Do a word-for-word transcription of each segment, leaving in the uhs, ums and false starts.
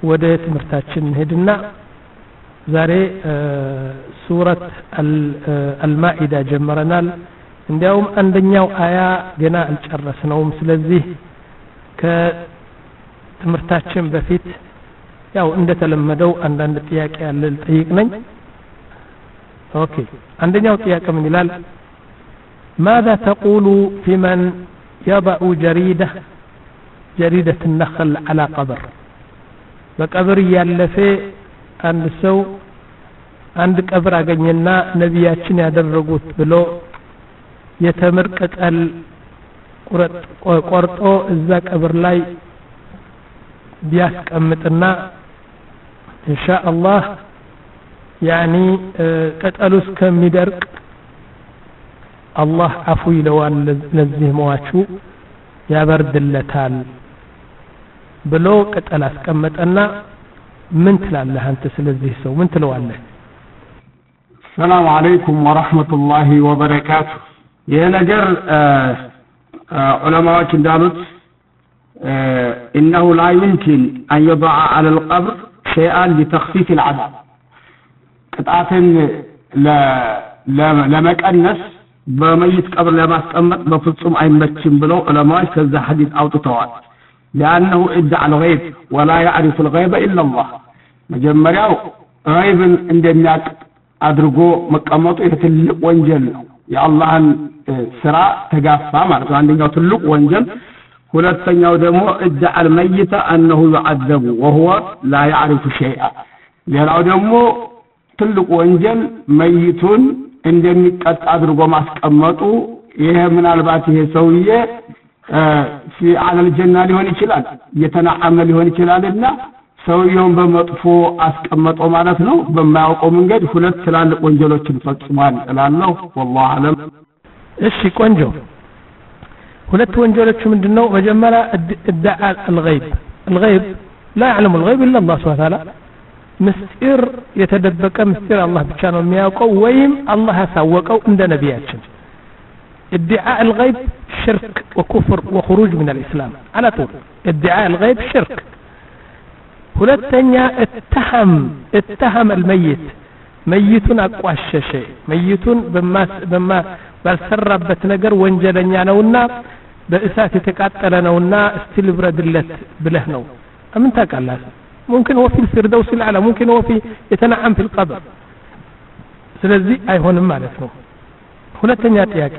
ወደ ትምህርታችን ሄድና ዛሬ ሱረት አልማኢዳ ጀመረናል እንዲያውም አንደኛው አያ ገና አልጨረስነውም ስለዚህ ከትምህርታችን በፊት ያው እንደተለመደው አንዳንድ ጥያቄ ያለ ልጠይቅ ነኝ ኦኬ አንደኛው ጥያቄ ምን ይላል ماذا تقول في من يضع جريدة جريدة النخل على قبر بقبر ያለፈ አንድ ሰው አንድ ቀብር አገኘና ነብያችን ያደረጉት ብሎ የተምር ቅጠል ቆርጦ እዛ ቀብር ላይ ቢያስቀምጥና ኢንሻአላህ ያኒ ቅጠሉስ ከሚደርቅ አላህ አፉ ይለዋል ለዚህ ሟቹ ያበርድለታል ብሎ ቅጠል አስቀመጠና ምን ትላለህ አንተ ስለዚህ ሰው ምን ትለዋለህ السلام عليكم ورحمة الله وبركاته ይሄ ነገር ዑለማዎች እንዳሉት إنه لا يمكن أن يضع على القبر شيئا لتخفيف العذاب ቅጣትን ለመቀነስ በመይት ቀብር ለማስቀመጥ በፍጹም አይመችም ብለው ዑለማዎች ከዛ ሐዲስ አውጥተዋል لأنه ادعى الغيب ولا يعرف الغيب إلا الله መጀመሪያው غيبን እንደሚያውቅ አድርጎ መቀመጡ የትልቅ ወንጀል ነው የአላህን ስራ ተጋፋ ማለት ነው አንደኛው ትልቅ ወንጀል ሁለተኛው ደግሞ ادعى الميت أنه يعذب وهو لا يعرف شيئا ሌላው ደግሞ ትልቅ ወንጀል መይቱን እንደሚቀጣ አድርጎ ማስቀመጡ ይሄ ምናልባት ይሄ ሰውዬ في على الجنة ሊሆን ይችላል የተናዓመ ሊሆን ይችላልና ሰውየውን በመጥፎ አስቀመጠው ማለት ነው በማያውቀው መንገድ ሁለት ትላልቅ ወንጀሎችን ፈጽሟል እላለሁ والله اعلم እሺ ቆንጆ ሁለት ወንጀሎች ምንድነው መጀመሪያ ادعاء الغيب الغيب لا يعلم الغيب الا الله سبحانه وتعالى ምስጢር የተደበቀ ምስጢር አላህ ብቻ ነው የሚያውቀው ወይም አላህ ያሳወቀው እንደ ነብያችን ادعاء الغيب شرك وكفر وخروج من الإسلام على طول ادعاء الغيب شرك ሁለተኛ اتهم اتهم الميت ميتون አቋሸሸ መይቱን በማ ባልሰራበት ነገር ወንጀለኛ ነውና በእሳት የተቃጠለ ነውና እስቲ ልብረድለት ብለህ ነው ምን ታውቃለህ ممكن هو في الفردوس الاعلى ممكن هو في يتنعم في القبر ስለዚህ አይሆንም ማለት ነው ሁለተኛ ጥያቄ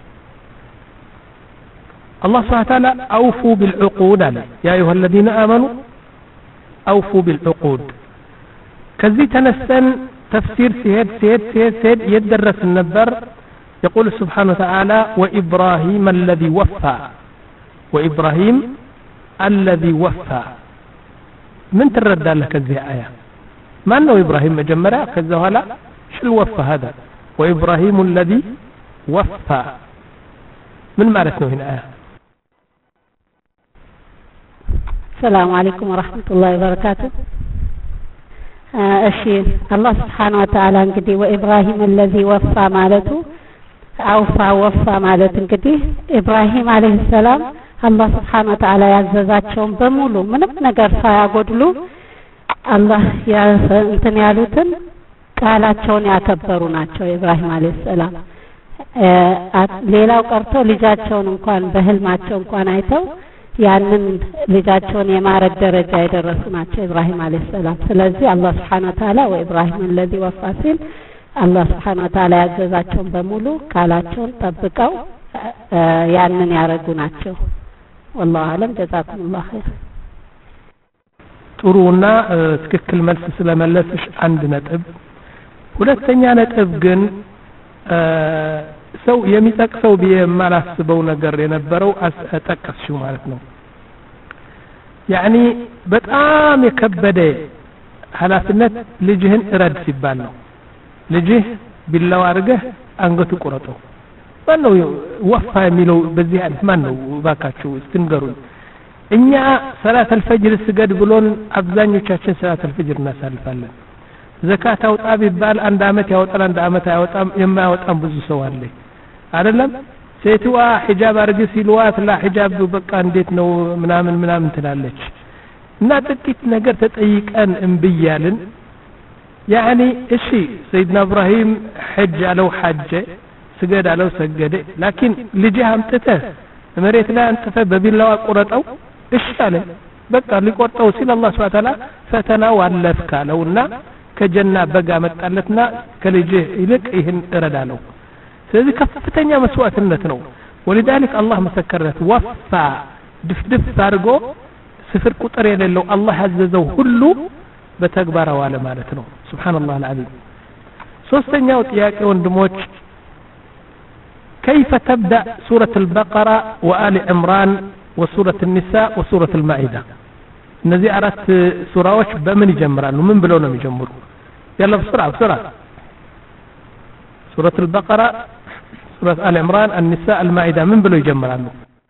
الله سبحانه وتعالى أوفوا بالعقود يا أيها الذين آمنوا أوفوا بالعقود كذي تنسن تفسير سيد سيد سيد سيد يدرس النبر يقول سبحانه وتعالى وإبراهيم الذي وفى وإبراهيم الذي وفى من ترد لك هذه آية ما أنه إبراهيم مجمرة كذا ولا شو الوفى هذا وإبراهيم الذي وفى من معناته هنا آية السلام عليكم ورحمة الله وبركاته أشي الله سبحانه وتعالى انقدي وإبراهيم الذي وفى مالته أوفى وفى مالته انقدي إبراهيم عليه السلام الله سبحانه وتعالى يعززاتهم بمولو من نقر فايقودلو الله انتن يالوتن قالاتشون يعتبروناتشو إبراهيم عليه السلام ሌላው ቀርቶ ልጃቸውን እንኳን በህልማቸው እንኳን አይተው ያንን ልጃቸውን የማረድ ደረጃ የደረሱ ናቸው ኢብራሂም አለይሂ ሰላም ስለዚህ አላህ Subhanahu Wa Ta'ala ወኢብራሂም الذي وفى ሲል አላህ Subhanahu Wa Ta'ala ያዘዛቸውን በሙሉ ቃላቸውን ጠብቀው ያንን ያረጉ ናቸው والله اعلم جزاكم الله خير ጥሩና ትክክል መልስ ስለመለስሽ አንድ ነጥብ ሁለተኛ ነጥብ ግን ሰው የሚጠቅሰው በማላስበው ነገር የነበረው አጠቀስሽው ማለት ነው ያኒ በጣም የከበደ ሐላፍነት ልጅህን እረድ ሲባል ነው ልጅህ ቢላው አርገህ አንገቱ ቆረጠው ማነው ወፋ የሚለው በዚህ አይነት ማነው ባካችሁ እስትንገሩኝ እኛ ሰላት አልፈጅር ስገድ ብሎን አብዛኞቻችን ሰላት አልፈጅር እናሳልፋለን ዘካት አውጣ ቢባል አንድ አመት ያወጣል አንድ አመት ያወጣም የማያወጣም ብዙ ሰው አለ አይደለም ሴትዋ ሒጃብ አርግ ሲልዋት ላ ሒጃብ በቃ እንዴት ነው ምናምን ምናምን ትላለች እና ጥቂት ነገር ተጠይቀን እንብያልን يعني እሺ ሰይድና ኢብራሂም ሐጅ አለው ሐጀ ስገድ አለው ሰገደ ላኪን ልጅህ አምጥተህ መሬት ላይ አንጥፈ በቢላዋ ቆረጠው እሺ አለ በቃ ሊቆርጠው ሲል አላህ Subhanahu Wa Ta'ala ፈተናው አለፍካለውና ከጀና በጋ መጣለትና ከልጅህ ይልቅ ይህን እረዳለው ስለዚህ ከፍተኛ መስዋዕትነት ነው ولذلك الله መሰከረለት ወፋ ድፍድፍ አድርጎ ስፍር ቁጥር የሌለው አላህ ያዘዘው ሁሉ በተግባር ዋለ ማለት ነው ሱብሃንአላህ አልዓዚም ሶስተኛው ጥያቄ ወንድሞች كيف تبدأ سورة البقرة وآل عمران وسورة النساء وسورة المائدة እነዚህ አራት ሱራዎች በምን ይጀምራሉ ምን ብለው ነው የሚጀምሩ يلا بسرعة بسرعة سورة البقرة سورة آل عمران النساء المائدة من بلو يجمرانو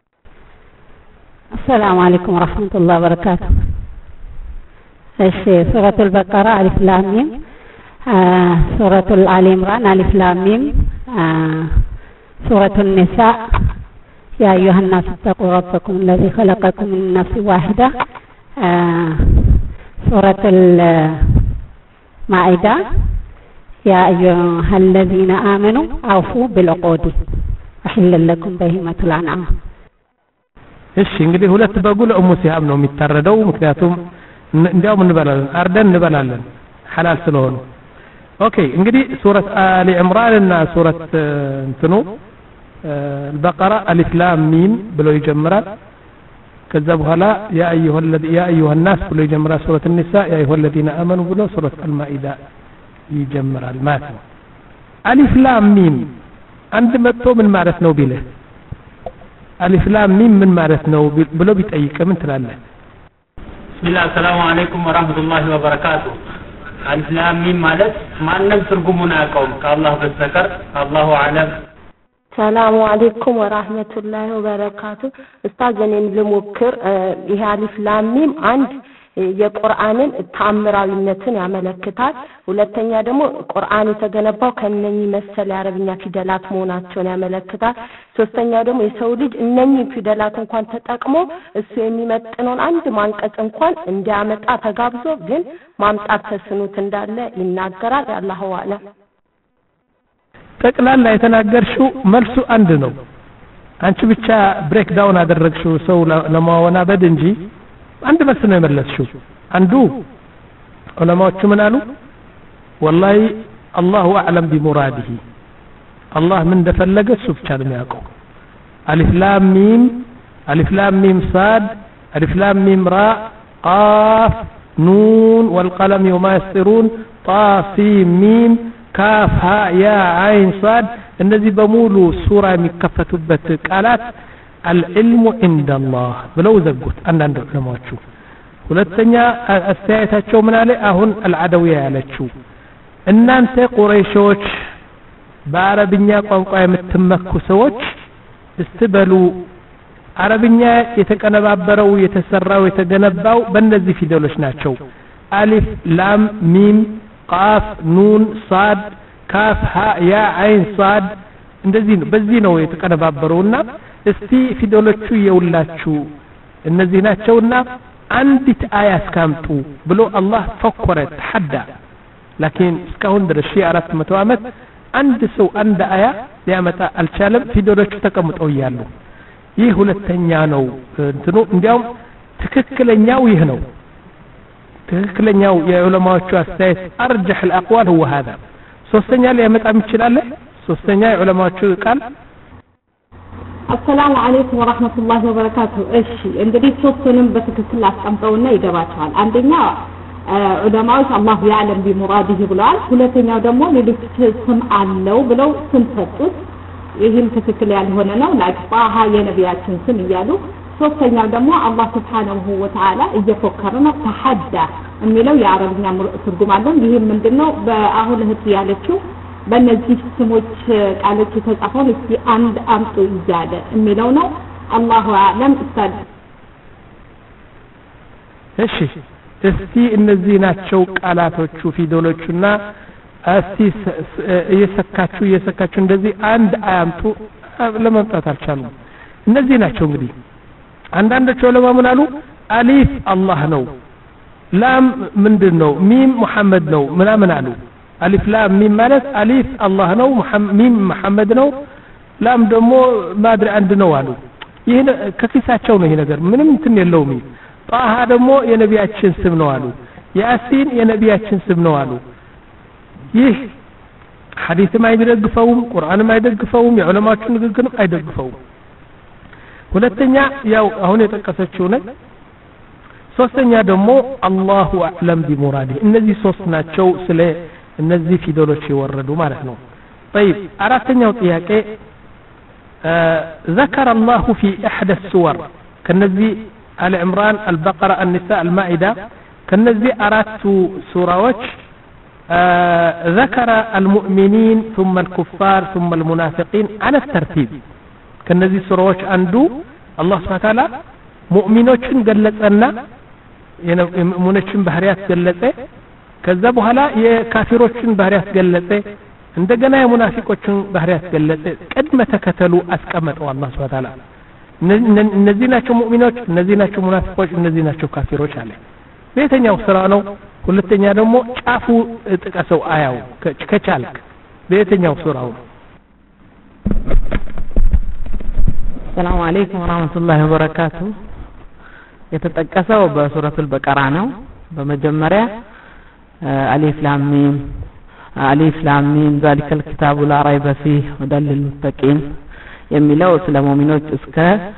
السلام عليكم ورحمة الله وبركاته الشيء سورة البقرة ألف لام ميم آه سورة آل عمران ألف لام ميم آه سورة النساء يا أيها الناس اتقوا ربكم الذي خلقكم من نفس واحدة آه سورة المائدة يا أيها الذين آمنوا أوفوا بالعقود أحل لكم بهيمة الأنعام እሺ እንግዲህ ሁለት በጉል ኡሙ ሲሃብ ነው የሚታረደው ምክንያቱም እንዲያው ምን እንበላለን አርደን እንበላለን ሐላል ስለሆነ ኦኬ እንግዲህ ሱረት አሊ ኢምራን እና ሱረት እንትኑ البقرة ألف لام ميم ብሎ ይጀምራል ከዛ በኋላ ያ አዩሃ الذي يا ايها الناس ብሎ ይጀምራል ሱረት النساء يا ايها الذين آمنوا ብሎ ሱረት المائدة ይጀምራል ማለት ነው አሊፍ ላም ሚም አንድ መጥቶ ምን ማለት ነው ቢለ አሊፍ ላም ሚም ምን ማለት ነው ብሎ ቢጠይቅ ምን ትላለህ ቢስሚላህ ሰላም አለይኩም ወራህመቱላሂ ወበረካቱ አሊፍ ላም ሚም ማለት ማንም ትርጉሙን አያውቀውም ከአላህ በስተቀር አላሁ አለም ሰላም አለይኩም ወራህመቱላሂ ወበረካቱ ኡስታዝ እኔም ልሞክር ይሄ አሊፍ ላም ሚም አንድ የቁርአንን ተአምራዊነትን ያመለክታል ሁለተኛ ደግሞ ቁርአን የተገነባው ከነኚህ መሰል የአረብኛ ፊደላት መሆናቸውን ያመለክታል ሶስተኛ ደግሞ የሰው ልጅ እነኚህ ፊደላት እንኳን ተጠቅሞ እሱ የሚመጥነውን አንድ ማንቀጽ እንኳን እንዲያመጣ ተጋብዞ ግን ማምጣት ተስኖት እንዳለ ይናገራል አላሁ አለም ጠቅላላ የተናገርሽው መልሱ አንድ ነው አንቺ ብቻ ብሬክ ዳውን አደረግሽው ሰው ለማወናበድ እንጂ አንድ መልስ ነው የመለስሽው አንዱ ዑለማዎቹ ምን አሉ والله الله اعلم بمراده الله من እንደፈለገ እሱ ብቻ ነው የሚያውቀው አሊፍ ላም ሚም አሊፍ ላም ሚም صاد አሊፍ ላም ሚም ራ ቃፍ ኑን والقلم وما يسطرون طا سين ميم كاف ها يا عين صاد እነዚህ በሙሉ ሱራ የሚከፈቱበት ቃላት العلم عند الله ብለው ዘጉት አንዳንድ ዑለማዎቹ ሁለተኛ አስተያየታቸው ምን አለ አሁን አልዓደውያ ያለችው እናንተ ቁረይሾች በአረብኛ ቋንቋ የምትመኩ ሰዎች እስተበሉ አረብኛ የተቀነባበረው የተሰራው የተገነባው በእነዚህ ፊደሎች ናቸው አሊፍ ላም ሚም ቃፍ ኑን صاد ካፍ ሀ ያ አይን صاد እንደዚህ ነው በዚህ ነው የተቀነባበረውና እስቲ ፊደሎቹ የውላችሁ እነዚህ ናቸውና አንዲት አያ አስቀምጡ ብሎ አላህ ፈከረ ተሐዳ لكن እስካሁን ድረስ አራት መቶ ዓመት አንድ ሰው አንድ አያ ሊያመጣ አልቻለም ፊደሎቹ ተቀምጠው ያሉ ይህ ሁለተኛ ነው እንትኑ እንዲያውም ትክክለኛው ይህ ነው ትክክለኛው የዑለማዎቹ አስተያየት አርጀህ الأقوال هو هذا ሶስተኛ ሊያመጣ ይችላል ሶስተኛ የዑለማዎቹ ቃል السلام عليكم ورحمة الله وبركاته እሺ እንግዲህ ሶስቱንም በትክክል አስቀምጠውና ይገባቸዋል አንደኛ ዑለማዎች አላህ ያለም ቢሙራዲህ ብለዋል ሁለተኛው ደግሞ ሌሎች ስም አለው ብለው ስም ሰጡት ይህም ትክክል ያልሆነ ነው ላይፋሃ የነቢያችን ስም እያሉ ሶስተኛው ደግሞ አላህ Subhanahu Wa Ta'ala እየፎከረ ነው ተሐዳ የሚለው የአረብኛ ትርጉም አለው ይሄም ምንድነው በአሁን እህት ያለችው በእነዚህ ስሞች ቃሎች የተጻፈው እስቲ አንድ አምጡ ይያለ የሚለው ነው አላሁ አለም ኡስታዝ እሺ እስቲ እነዚህ ናቸው ቃላቶቹ ፊደሎቹና እስቲ እየሰካችሁ እየሰካችሁ እንደዚህ አንድ አያምጡ ለማምጣት አልቻሉም እነዚህ ናቸው እንግዲህ አንዳንዶቹ ዑለማ ምን አሉ አሊፍ አላህ ነው ላም ምንድነው ሚም ሙሐመድ ነው ምናምን አሉ አሊፍ ላም ሚም ማለት አሊፍ አላህ ነው ሚም ሙሐመድ ነው ላም ደግሞ ማድሪ አንድ ነው አሉ ይሄ ከኪሳቸው ነው ይሄ ነገር ምንም እንትን የለውም ጣሃ ደግሞ የነቢያችን ስም ነው አሉ ያሲን የነቢያችን ስም ነው አሉ ይህ ሐዲስም አይደግፈውም ቁርአንም አይደግፈውም የዑለማዎቹ ንግግርም አይደግፈውም ሁለተኛ ያው አሁን የጠቀሰችው ነው ሶስተኛ ደግሞ አላሁ አዕለም ቢሙራዲ እነዚህ ሶስት ናቸው ስለ እነዚህ ፊደሎች የወረዱ ማለት ነው طيب አራተኛው ጥያቄ ذكر الله في احدى السور كنذي آل عمران البقرة النساء المائدة كنذي أرات سورات ذكر المؤمنين ثم الكفار ثم المنافقين على الترتيب كنذي سورات عنده الله سبحانه وتعالى مؤمنوችን ገለጸና የሙእሚኖችን ባህሪያት ገለጸ ከዛ በኋላ የካፊሮችን ባህሪያት ገለጸ እንደገና የሙናፊቆችን ባህሪያት ገለጸ ቅድመ ተከተሉ አስቀመጠው አላህ Subhanahu Wa Ta'ala እነዚህ ናቸው ሙእሚኖች እነዚህ ናቸው ሙናፊቆች እነዚህ ናቸው ካፊሮች አለ በየትኛው ስራ ነው ሁለተኛ ደግሞ ጫፉ ጥቀሰው አያው ከቻልክ በየትኛው ሱራው ሰላም አለይኩም ወራህመቱላሂ ወበረካቱ የተጠቀሰው በሱረቱል በቀራ ነው በመጀመሪያ አሊፍ ላም ሚም አሊፍ ላም ሚም ዛሊከል ኪታቡ ላ ረይበ ፊህ ሁደል ሊልሙተቂን የሚለው ስለ ሙእሚኖች እስከ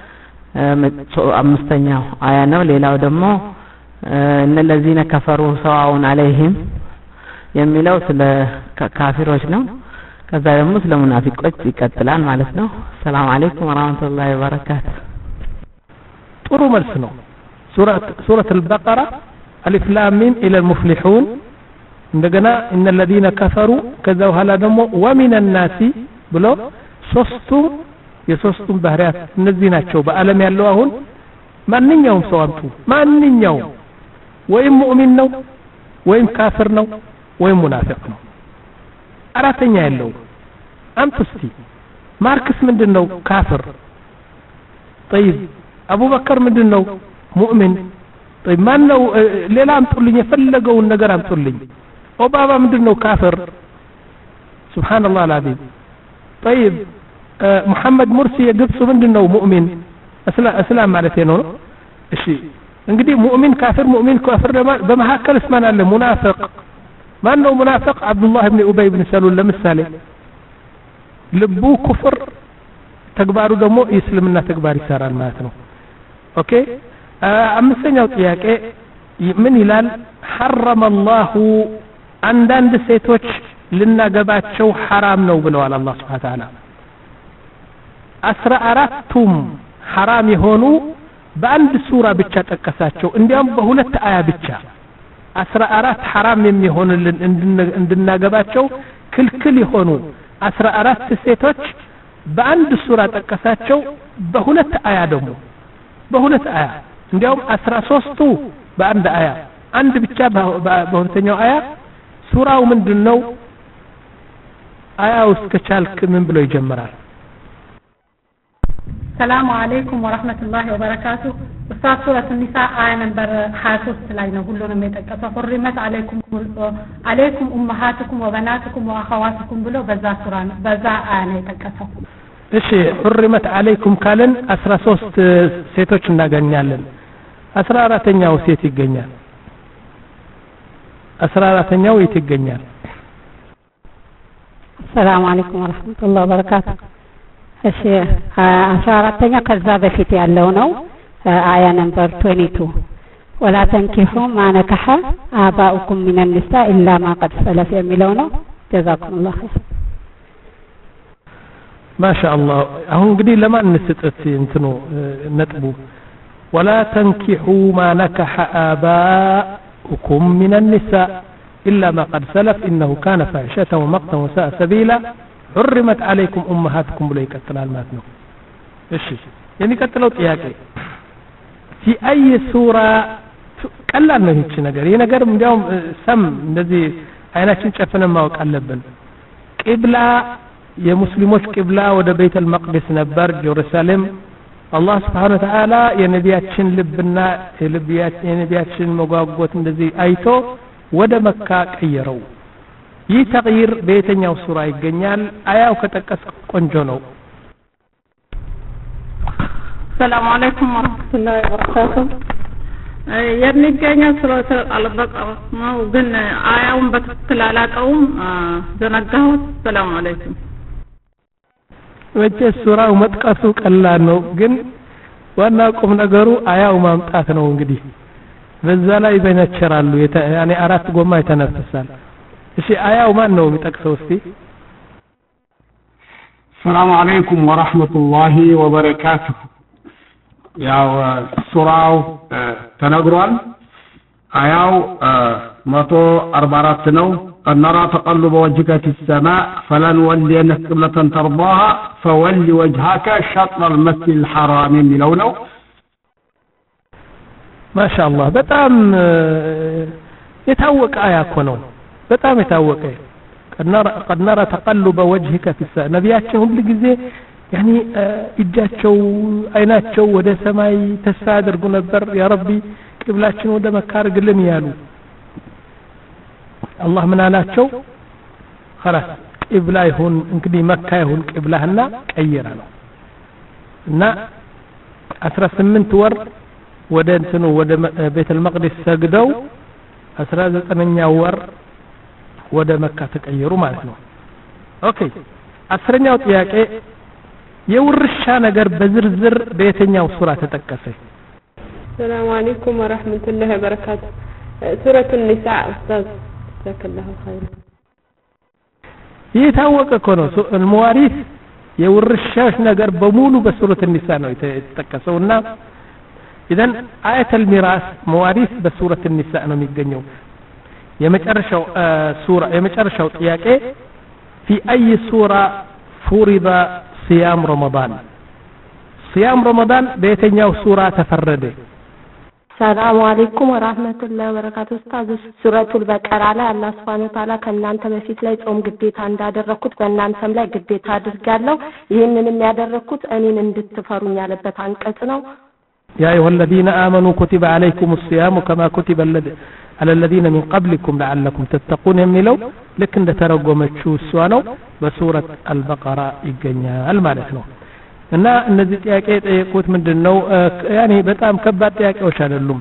አምስተኛው አያ ነው ሌላው ደግሞ እነለዚነ ከፈሩ ሰዋውን አለይሂም የሚለው ስለ ካፊሮች ነው ከዛ ደግሞ ስለ ሙናፊቆች ይቀጥላል ማለት ነው ሰላም አለይኩም ወራህመቱላሂ ወበረካቱ ጥሩ መልስ ነው ሱረት ሱረት አልበቀራ አሊፍ ላም ሚም ኢላ አልሙፍሊሁን እንደገና እነለዚነ ከፈሩ ከዛ በኋላ ደግሞ ወሚን الناس ብሎ ሶስቱም የሶስቱም ባህሪያት እነዚህ ናቸው በአለም ያለው አሁን ማንኛውም ሰው አምጡ ማንኛውም ወይም ሙእሚን ነው ወይም ካፍር ነው ወይም ሙናፊቅ ነው አራተኛ ያለው አምጡ እስቲ ማርክስ ምንድነው ካፍር طيب አቡ በከር ምንድነው ሙእሚን طيب ማን ነው ሌላ አምጡልኝ የፈለገውን ነገር አምጡልኝ ኦባማ ምንድነው ካፍር ሱብሃንአላህ አልዓዚም طيب محمد مرسي የግብጽ ምንድነው ሙእሚን እስላም ማለት ነው እሺ እንግዲህ ሙእሚን ካፍር ሙእሚን ካፍር በመሐከል እስማን አለ ሙናፊቅ ማን ነው ሙናፊቅ አብዱላህ ኢብኑ ኡበይ ኢብኑ ሰሉል ለምሳሌ ልቡ ኩፍር ተግባሩ ደግሞ እስልምና ተግባር ይሰራል ማለት ነው ኦኬ አምስተኛው ጥያቄ ምን ይላል حرم الله አንዳንድ ሴቶች ልናገባቸው حرام ነው ብለዋል አላህ Subhanahu Wa Ta'ala አስራ አራቱም حرام የሆኑ በአንድ ሱራ ብቻ ጠቀሳቸው እንዲያም በሁለት አያ ብቻ አስራ አራት حرام የሚሆንልን እንድናገባቸው ክልክል የሆኑ አስራ አራት ሴቶች በአንድ ሱራ ጠቀሳቸው በሁለት አያ ደግሞ በሁለት አያ እንዲያውም አስራ ሶስቱ በአንድ አያ አንድ ብቻ በሁለተኛው አያ ሱራው ምንድነው አያው እስከቻልክ ምን ብሎ ይጀምራል ሰላም አለይኩም ወራህመቱላሂ ወበረካቱ ኡስታዝ ሱረት النساء አያ ነምበር ሀያ ሶስት ላይ ነው ሁሉንም የጠቀሰው ሁሪመት አለይኩም አለይኩም ኡማሃቱኩም ወበናቱኩም ወአኸዋቱኩም ብሎ በዛ ሱራ ነው በዛ አያ ነው የጠቀሰው እሺ ሁሪመት አለይኩም ካለን አስራ ሶስት ሴቶች እናገኛለን አስራ አራተኛው ሴት ይገኛል አስራ አራተኛው የት ይገኛል ሰላም አለይኩም ወራህመቱላሂ ወበረካቱ እሺ አስራ አራተኛ ከዛ በፊት ያለው ነው አያ ነምበር ሁለት ولا تنكحوا ما نكح آباؤكم من النساء إلا ما قد سلف የሚለው ነው جزاكم الله خير ما شاء الله አሁን እንግዲህ ለማን እንስጥት እንትኑ ነጥቡ ولا تنكحوا ما نكح آباؤكم من النساء إلا ما قد سلف إنه كان فاحشة ومقتا وساء سبيلا حرمت عليكم أمهاتكم بلا يكتلال ماتنو እሺ የሚቀጥለው ጥያቄ في أي سورة ቀላል ነው ይቺ ነገር ይሄ ነገር እንዲያውም ሰም እንደዚህ አይናችን ጨፍነን ማወቅ አለብን ቂብላ የሙስሊሞች ቂብላ ወደ ቤተል መቅደስ ነበር ጀሩሳሌም አላህ Subhanahu Wa Ta'ala የነቢያችን ልብና የልቢያችን የነቢያችን መጓጓት እንደዚህ አይቶ ወደ መካ ቀየረው ይህ ተግይር በየትኛው ሱራ ይገኛል አያው ከጠቀስኩ ቆንጆ ነው ሰላም አለይኩም ወራህመቱላሂ ወበረካቱሁ የሚገኘው ሱረቱ አልበቀራ ነው ግን አያውን በትክክል አላውቀውም ዘነጋሁት ሰላም አለይኩም ወጭ ሱራው መጥቀሱ ቀላል ነው ግን ዋና ቁም ነገሩ አያው ማምጣት ነው እንግዲህ በዛ ላይ በነቸራሉ ያኔ አራት ጎማ ይተነፍሳል እሺ አያው ማን ነው የሚጠቅሰው እስቲ ሰላም አለይኩም ወራህመቱላሂ ወበረካቱሁ ያው ሱራው ተነግሯል አያው መቶ አርባ አራት ነው قد نرى تقلب وجهك في السماء فلنولينك قبلة ترضاها فول وجهك شطر المسجد الحرام ملونه ما شاء الله በጣም የታወቀ አያ እኮ ነው በጣም የታወቀ قد نرى قد نرى تقلب وجهك في السماء ነቢያችን ሁሉ ጊዜ ያኒ እጃቸው አይናቸው ወደ ሰማይ ተስፋ አድርጉ ነበር ያ ረቢ ቅብላችን ወደ መካ አድርግልን ያሉ አላህ ምን አላቸው خلاص ቅብላ ይሁን እንግዲህ መካ ይሁን ቅብላህና ቀየረ ነው እና አስራ ስምንት ወር ወደ እንትኑ ወደ ቤተል መቅደስ ሰግደው አስራ ዘጠነኛ ወር ወደ መካ ተቀየሩ ማለት ነው ኦኬ አስረኛው ጥያቄ የውርሻ ነገር በዝርዝር በየትኛው ሱራ ተጠቀሰ ሰላም አለይኩም ወራህመቱላሂ ወበረካቱ ሱረቱ ኒሳ ኡስታዝ ጀዛከላሁ ኸይር የታወቀ እኮ ነው المواريث የውርሻሽ ነገር በሙሉ በሱረቱ ኒሳ ነው የተጠቀሰውና اذا آية الميراث مواريث በሱረቱ ኒሳ ነው የሚገኘው የመጨረሻው ሱራ የመጨረሻው ጥያቄ في أي سورة فرض صيام رمضان صيام رمضان በየትኛው ሱራ ተፈረደ ሰላም አለይኩም ወራህመቱላሂ ወበረካቱ ኡስታዝ ሱረቱል በቀራ ላይ አላህ Subhanahu Wa Ta'ala ከእናንተ በፊት ላይ ጾም ግዴታ እንዳደረኩት በእናንተም ላይ ግዴታ አድርጋለሁ ይህንንም ያደረኩት እኔን እንድትፈሩኝ ያለበት አንቀጽ ነው يا أيها الذين آمنوا كتب عليكم الصيام كما كتب على الذين من قبلكم لعلكم تتقون የሚለው ልክ እንደ ተረጎመችው እሷ ነው በሱረት አልበቀራ ይገኛል ማለት ነው እና እነዚህ ጥያቄ ጠየቁት ምንድነው ያኔ በጣም ከባድ ጥያቄዎች አይደሉም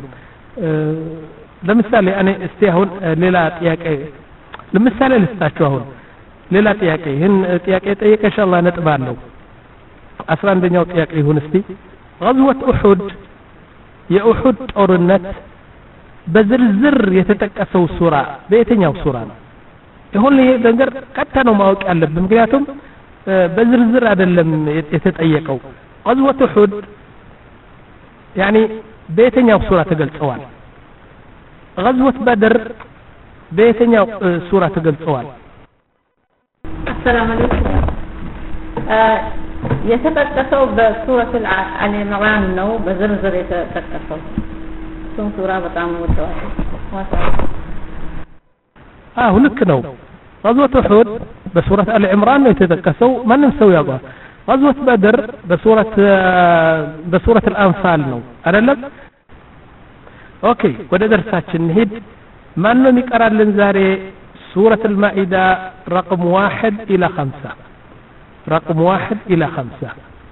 ለምሳሌ እኔ እስቲ አሁን ሌላ ጥያቄ ለምሳሌ ልስጣችሁ አሁን ሌላ ጥያቄ ይሄን ጥያቄ ጠየቀሽ አላህ ነጥባለው አስራ አንደኛው ጥያቄ ይሁን እስቲ غزوة أحد የኡሁድ ጦርነት በዝርዝር የተጠቀሰው ሱራ በየትኛው ሱራ ነው ይሁን ነገር ቀጥታ ነው ማወቅ ያለብን ምክንያቱም በዝርዝር አይደለም የተጠየቀው غزوة أحد يعني በየትኛው ሱራ ተገልጸዋል غزوة بدر በየትኛው ሱራ ተገልጸዋል السلام عليكم የተጠቀሰው በሱረት አሊ ኢምራን ነው በዝርዝር የተጠቀሰው ሱን ሱራ በጣም ወጣው አዎ ልክ ነው غزوة أحد بسورة آل عمران ነው የተጠቀሰው ማንም ሰው ያውቃል غزوة بدر بسورة بسورة الأنفال ነው አይደለም ኦኬ ወደ ደርሳችን እንሂድ ማን ነው የሚቀራልን ዛሬ سورة المائدة رقم واحد إلى خمسة رقم واحد إلى خمسة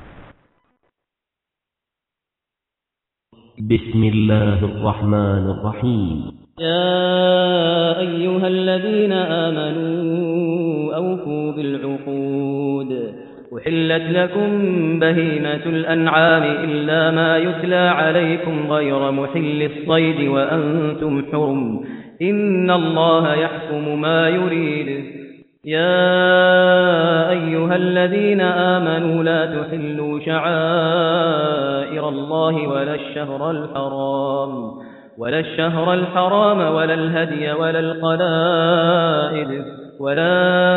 بسم الله الرحمن الرحيم يا أيها الذين آمنوا أوفوا بالعقود أحلت لكم بهيمة الأنعام إلا ما يتلى عليكم غير محل الصيد وأنتم حرم إن الله يحكم ما يريد يا أيها الذين آمنوا لا تحلوا شعائر الله ولا الشهر الحرام ولا الشهر الحرام ولا الهدي ولا القلائد ولا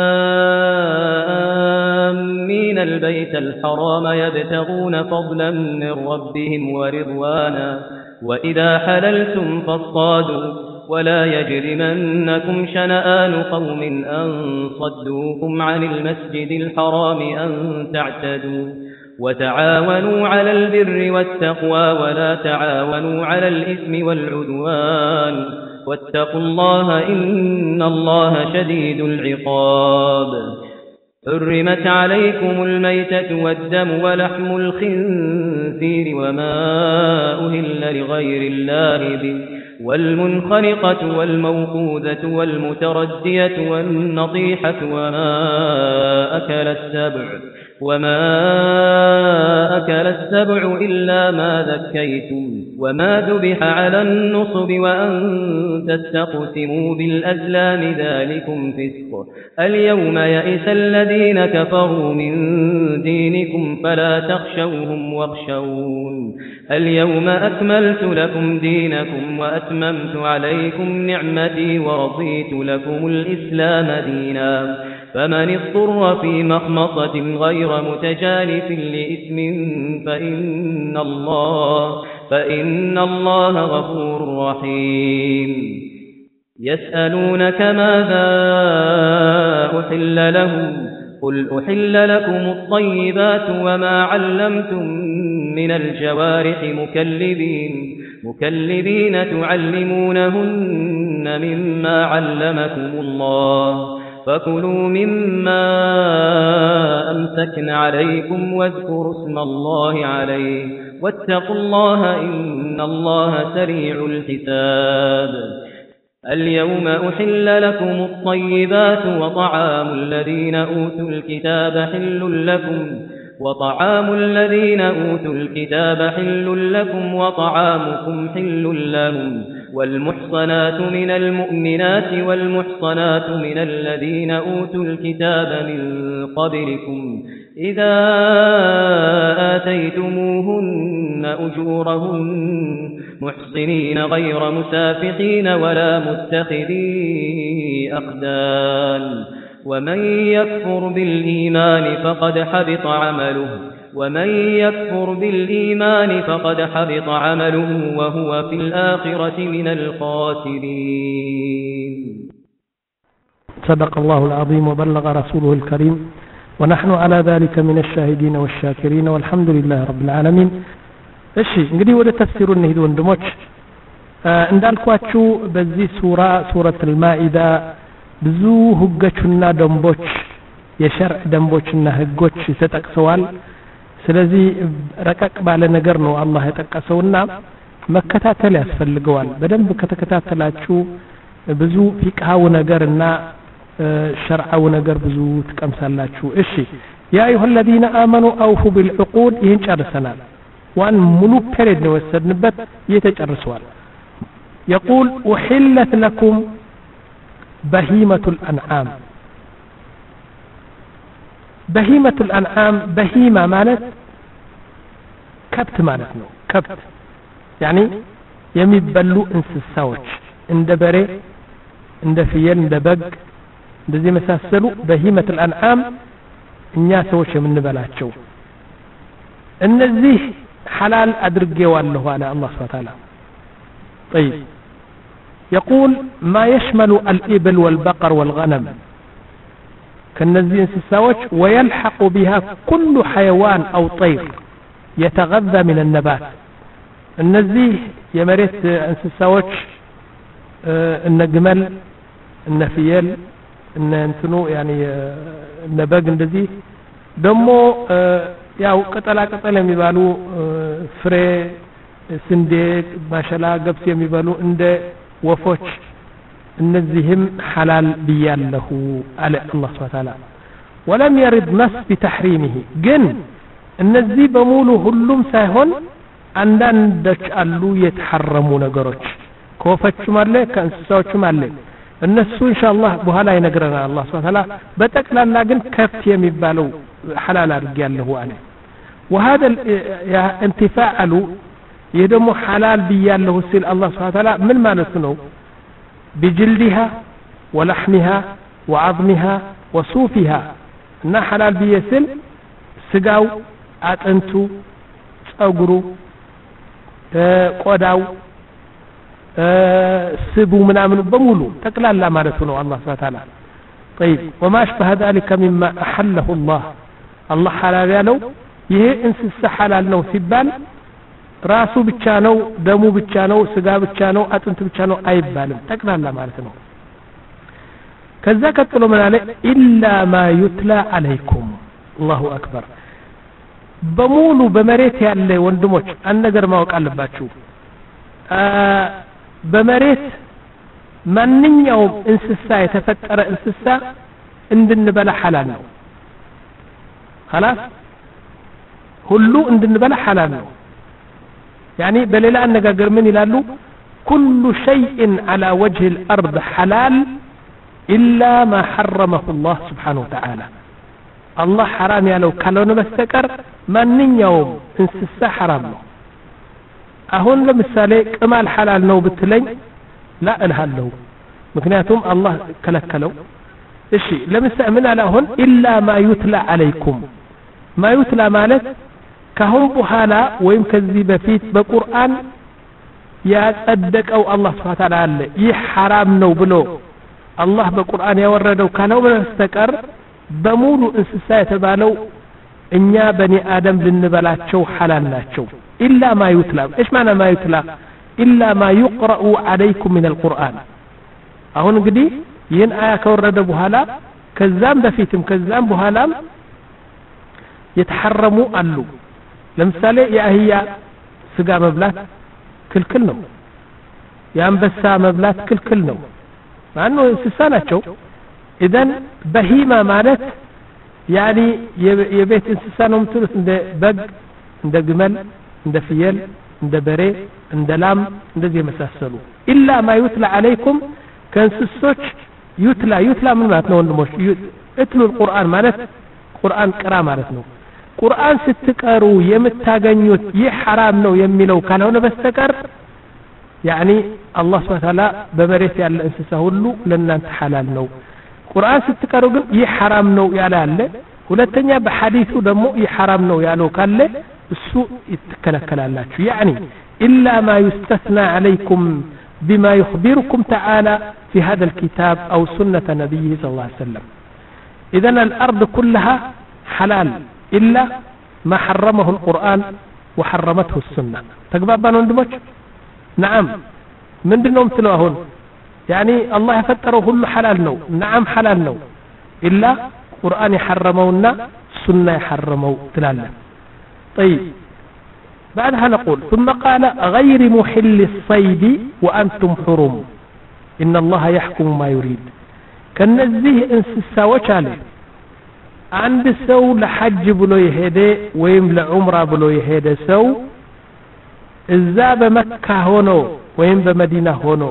آمين البيت الحرام يبتغون فضلا من ربهم ورضوانا وإذا حللتم فاصطادوا ولا يجرمنكم شنآن قوم أن صدوكم عن المسجد الحرام أن تعتدوا وتعاونوا على البر والتقوى ولا تعاونوا على الإثم والعدوان واتقوا الله إن الله شديد العقاب حرمت عليكم الميتة والدم ولحم الخنزير وما أهل لغير الله به والمنخنقة والموقوذة والمتردية والنطيحة وما أكل السبع وما أكل السبع إلا ما ذكيتم وما ذبح على النصب وأن تستقسموا بالأزلام ذلكم فسق اليوم يئس الذين كفروا من دينكم فلا تخشوهم واخشون اليوم أكملت لكم دينكم وأتممت عليكم نعمتي ورضيت لكم الإسلام دينا فمن اضطر في مخمصة غير متجانف لإثم فإن الله فإن الله غفور رحيم يسألونك ماذا أحل لهم قل أحل لكم الطيبات وما علمتم من الجوارح مكلبين مكلبين تعلمونهن مما علمكم الله فكلوا مما أمسكن عليكم واذكروا اسم الله عليه واتقوا الله إن الله سريع الحساب اليوم أحل لكم الطيبات وطعام الذين أوتوا الكتاب حل لكم وطعام الذين أوتوا الكتاب حل لكم وطعامكم حل لهم والمحصنات من المؤمنات والمحصنات من الذين أوتوا الكتاب من قبلكم إذا آتيتموهن أجورهن محصنين غير مسافحين ولا متخذي أخدان ومن يكفر بالإيمان فقد حبط عمله ومن يكفر بالإيمان فقد حبط عمله وهو في الآخرة من الخاسرين. صدق الله العظيم وبلغ رسوله الكريم ونحن على ذلك من الشاهدين والشاكرين والحمد لله رب العالمين. እሺ እንግዲህ ወደ ተፍሲሩ እንሂድ ወንድሞች። እንዳልኳችሁ በዚህ ሱራ ሱረቱል ማኢዳ ብዙ ህጎችና ደንቦች የሸርዕ ደንቦችና ህጎች ተጠቅሰዋል። ስለዚህ ረቀቅ ባለ ነገር ነው አላህ የጠቀሰውና መከታተል ያስፈልገዋል። በደንብ ከተከታተላችሁ ብዙ ፊቅሃው ነገርና ሸርዓው ነገር ብዙ ትቀምሳላችሁ። እሺ ያ አዩሀ الذين آمنوا أوفوا بالعقود ይህን ጨርሰናል። وان ሙሉ ፔሪድ ነው ወሰድንበት እየተጨርሰዋል። يقول أحلت لكم بهيمة الأنعام بهيمة الأنعام بهيمة مالت كبت مالت نو كبت يعني يميبلو انسساوች እንደ በሬ እንደ ፍየል እንደ በግ እንደዚህ መሳሰሉ بهيمة الأنعام እኛ ሰዎች የምንበላቸው እነዚህ حلال أدرجيوالله على الله سبحانه وتعالى. طيب يقول ما يشمل الإبل والبقر والغنم كالنزي انسساوش ويلحق بها كل حيوان أو طير يتغذى من النبات. النزي يمرت انسساوش النجمل النفيل النتنو يعني النباق النزي دمو ያው ቅጠላ ቅጠል የሚባሉ ፍሬ ስንዴ ማሸላ ገብስ የሚባሉ እንደ ወፎች እነዚህም حلال ብያለሁ አለ አላህ Subhanahu Wa Ta'ala. ولم يرد نص بتحريمه ግን እነዚህ በሙሉ ሁሉም ሳይሆን አንዳንዶች አሉ የተሐረሙ ነገሮች ከወፎችም አለ ከእንስሳዎችም አለ እነሱ ኢንሻአላህ በኋላ ይነግረናል አላህ Subhanahu Wa Ta'ala። በጠቅላላ ግን ከፍት የሚባለው حلال አድርጌያለሁ አለ። وهذا انتفاع له يدمو حلال بيالله سيل الله سبحانه وتعالى من ما نسنو بجلدها ولحمها وعظمها وصوفها إن حلال بيسل سقاو أتنتو أقرو قداو سبو من آمنوا بمولو تقلال لا ما نسنو الله سبحانه وتعالى. طيب وما أشبه ذلك مما أحله الله الله حلال يالو ይሄ እንስሳ ሐላል ነው ሲባል ራሱ ብቻ ነው ደሙ ብቻ ነው ስጋ ብቻ ነው አጥንት ብቻ ነው አይባልም ጠቅላላ ማለት ነው ከዛ ቀጥሎ ምን አለ ኢላ ማ ዩትላ አለይኩም አላሁ አክበር በሙሉ በመሬት ያለ ወንድሞች አንድ ነገር ማወቅ አለባችሁ በመሬት ማንኛውም እንስሳ የተፈጠረ እንስሳ እንድንበላ ሐላል ነው خلاص ሁሉ እንድንበላ ሐላል ነው يعني በሌላ አነጋገር ምን ይላሉ كل شيء على وجه الارض حلال الا ما حرمه الله سبحانه وتعالى الله حرام ያለው ካልሆነ በስተቀር ማንኛውም እንስሳ حرام ነው አሁን ለምሳሌ ቅማል ሐላል ነው ብትለኝ لا እልሃለሁ ምክንያቱም አላህ ከለከለው እሺ ለምሳሌ ምን አለ አሁን ኢላ ማ ዩትላ አለይኩም ማ ዩትላ ማለት ካሁን በኋላ ወይም ከዚህ በፊት በቁርአን ያጸደቀው አላህ Subhanahu Ta'ala አለ ይህ حرام ነው ብሎ አላህ በቁርአን ያወረደው ካለው በስተቀር በሙሉ እንስሳ የተባለው እኛ በኒ አደም ልንበላቸው ሐላል ናቸው ኢላ ማ ዩትላ ايش معنى ما يتلى الا ما يقرأ عليكم من القرآن አሁን እንግዲህ ይህን አያ ከወረደ በኋላ ከዛም በፊትም ከዛም በኋላም የተሐረሙ አሉ ለምሳሌ የአህያ ስጋ መብላት ክልክል ነው የአንበሳ መብላት ክልክል ነው ማን ነው እንስሳ ናቸው ኢደን በሂማ ማለት ያኒ የቤት እንስሳ ነው የምትሉት እንደ በግ እንደ ግመል እንደ ፍየል እንደ በሬ እንደ ላም እንደዚህ የመሳሰሉ ኢላ ማ ዩትላ አለይኩም ከእንስሶች ዩትላ ዩትላ ምን ማለት ነው ወንድሞች እትሉ القرآن ማለት ቁርአን ቅራ ማለት ነው ቁርአን ስትቀሩ የምታገኙት ይህ حرام ነው የሚለው ካልሆነ በስተቀር يعني الله سبحانه وتعالى በመሬት ያለ እንስሳ ሁሉ ለእናንተ حلال ነው ቁርአን ስትቀሩ ግን ይህ حرام ነው ያለ አለ ሁለተኛ በሐዲሱ ደግሞ ይህ حرام ነው ያለው ካለ እሱ ይተከለከላላችሁ يعني إلا ما يستثنى عليكم بما يخبركم تعالى في هذا الكتاب أو سنة نبيه صلى الله عليه وسلم إذن الأرض كلها حلال إلا ما حرمه القرآن وحرمته السنة تقبابان وندمج نعم من دنهم تلوهن يعني الله يفتره كل حلال نو نعم حلال نو إلا قرآن يحرمونا سنة يحرمو تلالا طيب بعدها نقول ثم قال غير محل الصيد وأنتم حرم إن الله يحكم ما يريد كالنزيه انسسا وشاله عند سو لحج بلو يهدي ويم لعمره بلو يهدي سو إذا بمكة هونو ويم بمدينة هونو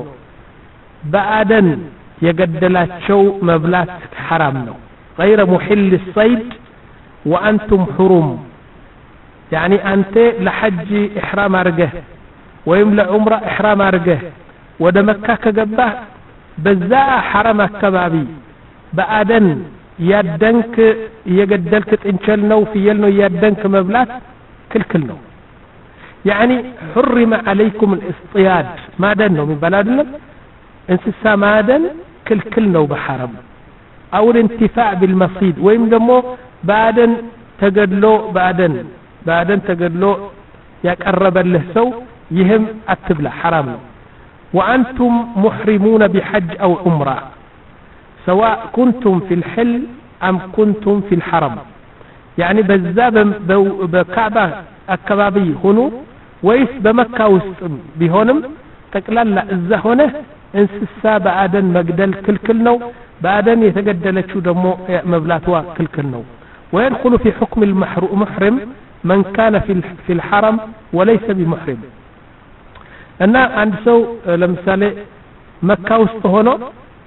بعدن يقدلات شو مبلات حرام نو غير محل الصيد وأنتم حرم يعني أنت لحج إحرام أرجه ويم لعمره إحرام أرجه وده مكة كجبه بزاء حرم كبابي بعدن يدنك يقدلك تنشلنا وفي يلنا يدنك مبلات كل كلنا يعني حرم عليكم الاصطياد ما دنو من بلادنا انسسا ما دن كل كلنا وبحرم أو الانتفاع بالمصيد ويم دمو بعدن تقدلو بعدن بعدن تقدلو يقرب له سو يهم التبلع حرام وأنتم محرمون بحج أو عمرة سواء كنتم في الحل أم كنتم في الحرم يعني بزاب بكعبة الكبابي هنا ويس بمكة وسط بهونم تقلل إذا هنا انسسا بعدن مقدل كل كلنو بعدن يتقدل شو دمو مبلاتوا كل كلنو ويدخل في حكم المحرم من كان في في الحرم وليس بمحرم أنا عند سو لمثالي مكة وسط هنا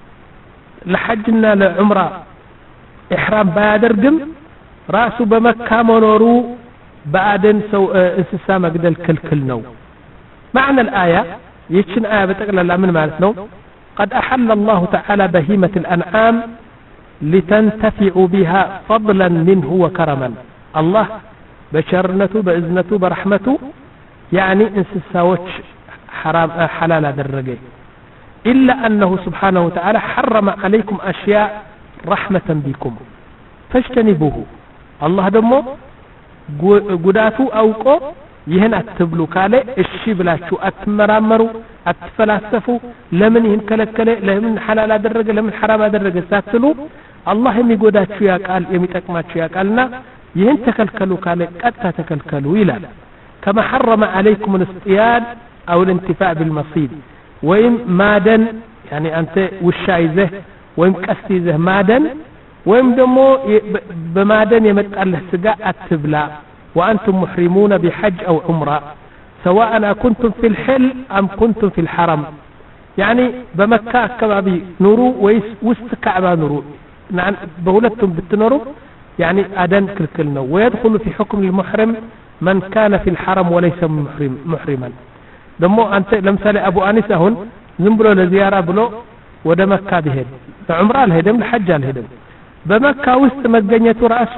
لحجنا لعمرة إحرام بادرقم رأسه بمكة منورو بعدن سو انسسا مقدل كل كل نو معنى الآية يتشن آية بتقل الله من مالتنا قد أحل الله تعالى بهيمة الأنعام لتنتفعوا بها فضلا منه وكرما الله بشرنته بإذنته برحمته يعني انسسا وش حرام حلال درجه إلا أنه سبحانه وتعالى حرم عليكم أشياء رحمة بكم فاجتنبوه الله دمو ጉዳቱ አውቆ ይህን አትብሉ ካለ እሺ ብላችሁ አትመራመሩ አትፈላሰፉ ለምን ይህን ከለከለ ለምን ሐላል አደረገ ለምን ሐራም አደረገ ሳትሉ አላህ የሚጎዳችሁ ያቃል የሚጠቅማችሁ ያቃልና ይህን ተከልከሉ ካለ ቀጥታ ተከልከሉ ይላል كما حرم عليكم الاصطياد او الانتفاع بالمصيد ويم مادن يعني انت وشايزه ويم قسيزه مادن ويم دمو بمادن يمطالله سغا اتبلا وانتم محرمون بحج او عمره سواء كنتم في الحل ام كنتم في الحرم يعني بمكه اكبابي نورو ويس وسط كعبه نورو نعم بهولتهم بتنورو يعني ادن كلكل ነው ويدخل في حكم المحرم من كان في الحرم وليس محرم محرما دمو انت لمثال ابو انس هون ዝም ብሎ ለዚያራ ብሎ ወደ መካ ቢሄድ ለዑምራ አልሄደም ለሐጅ አልሄደም በመካ ውስጥ መገኘቱ ራሱ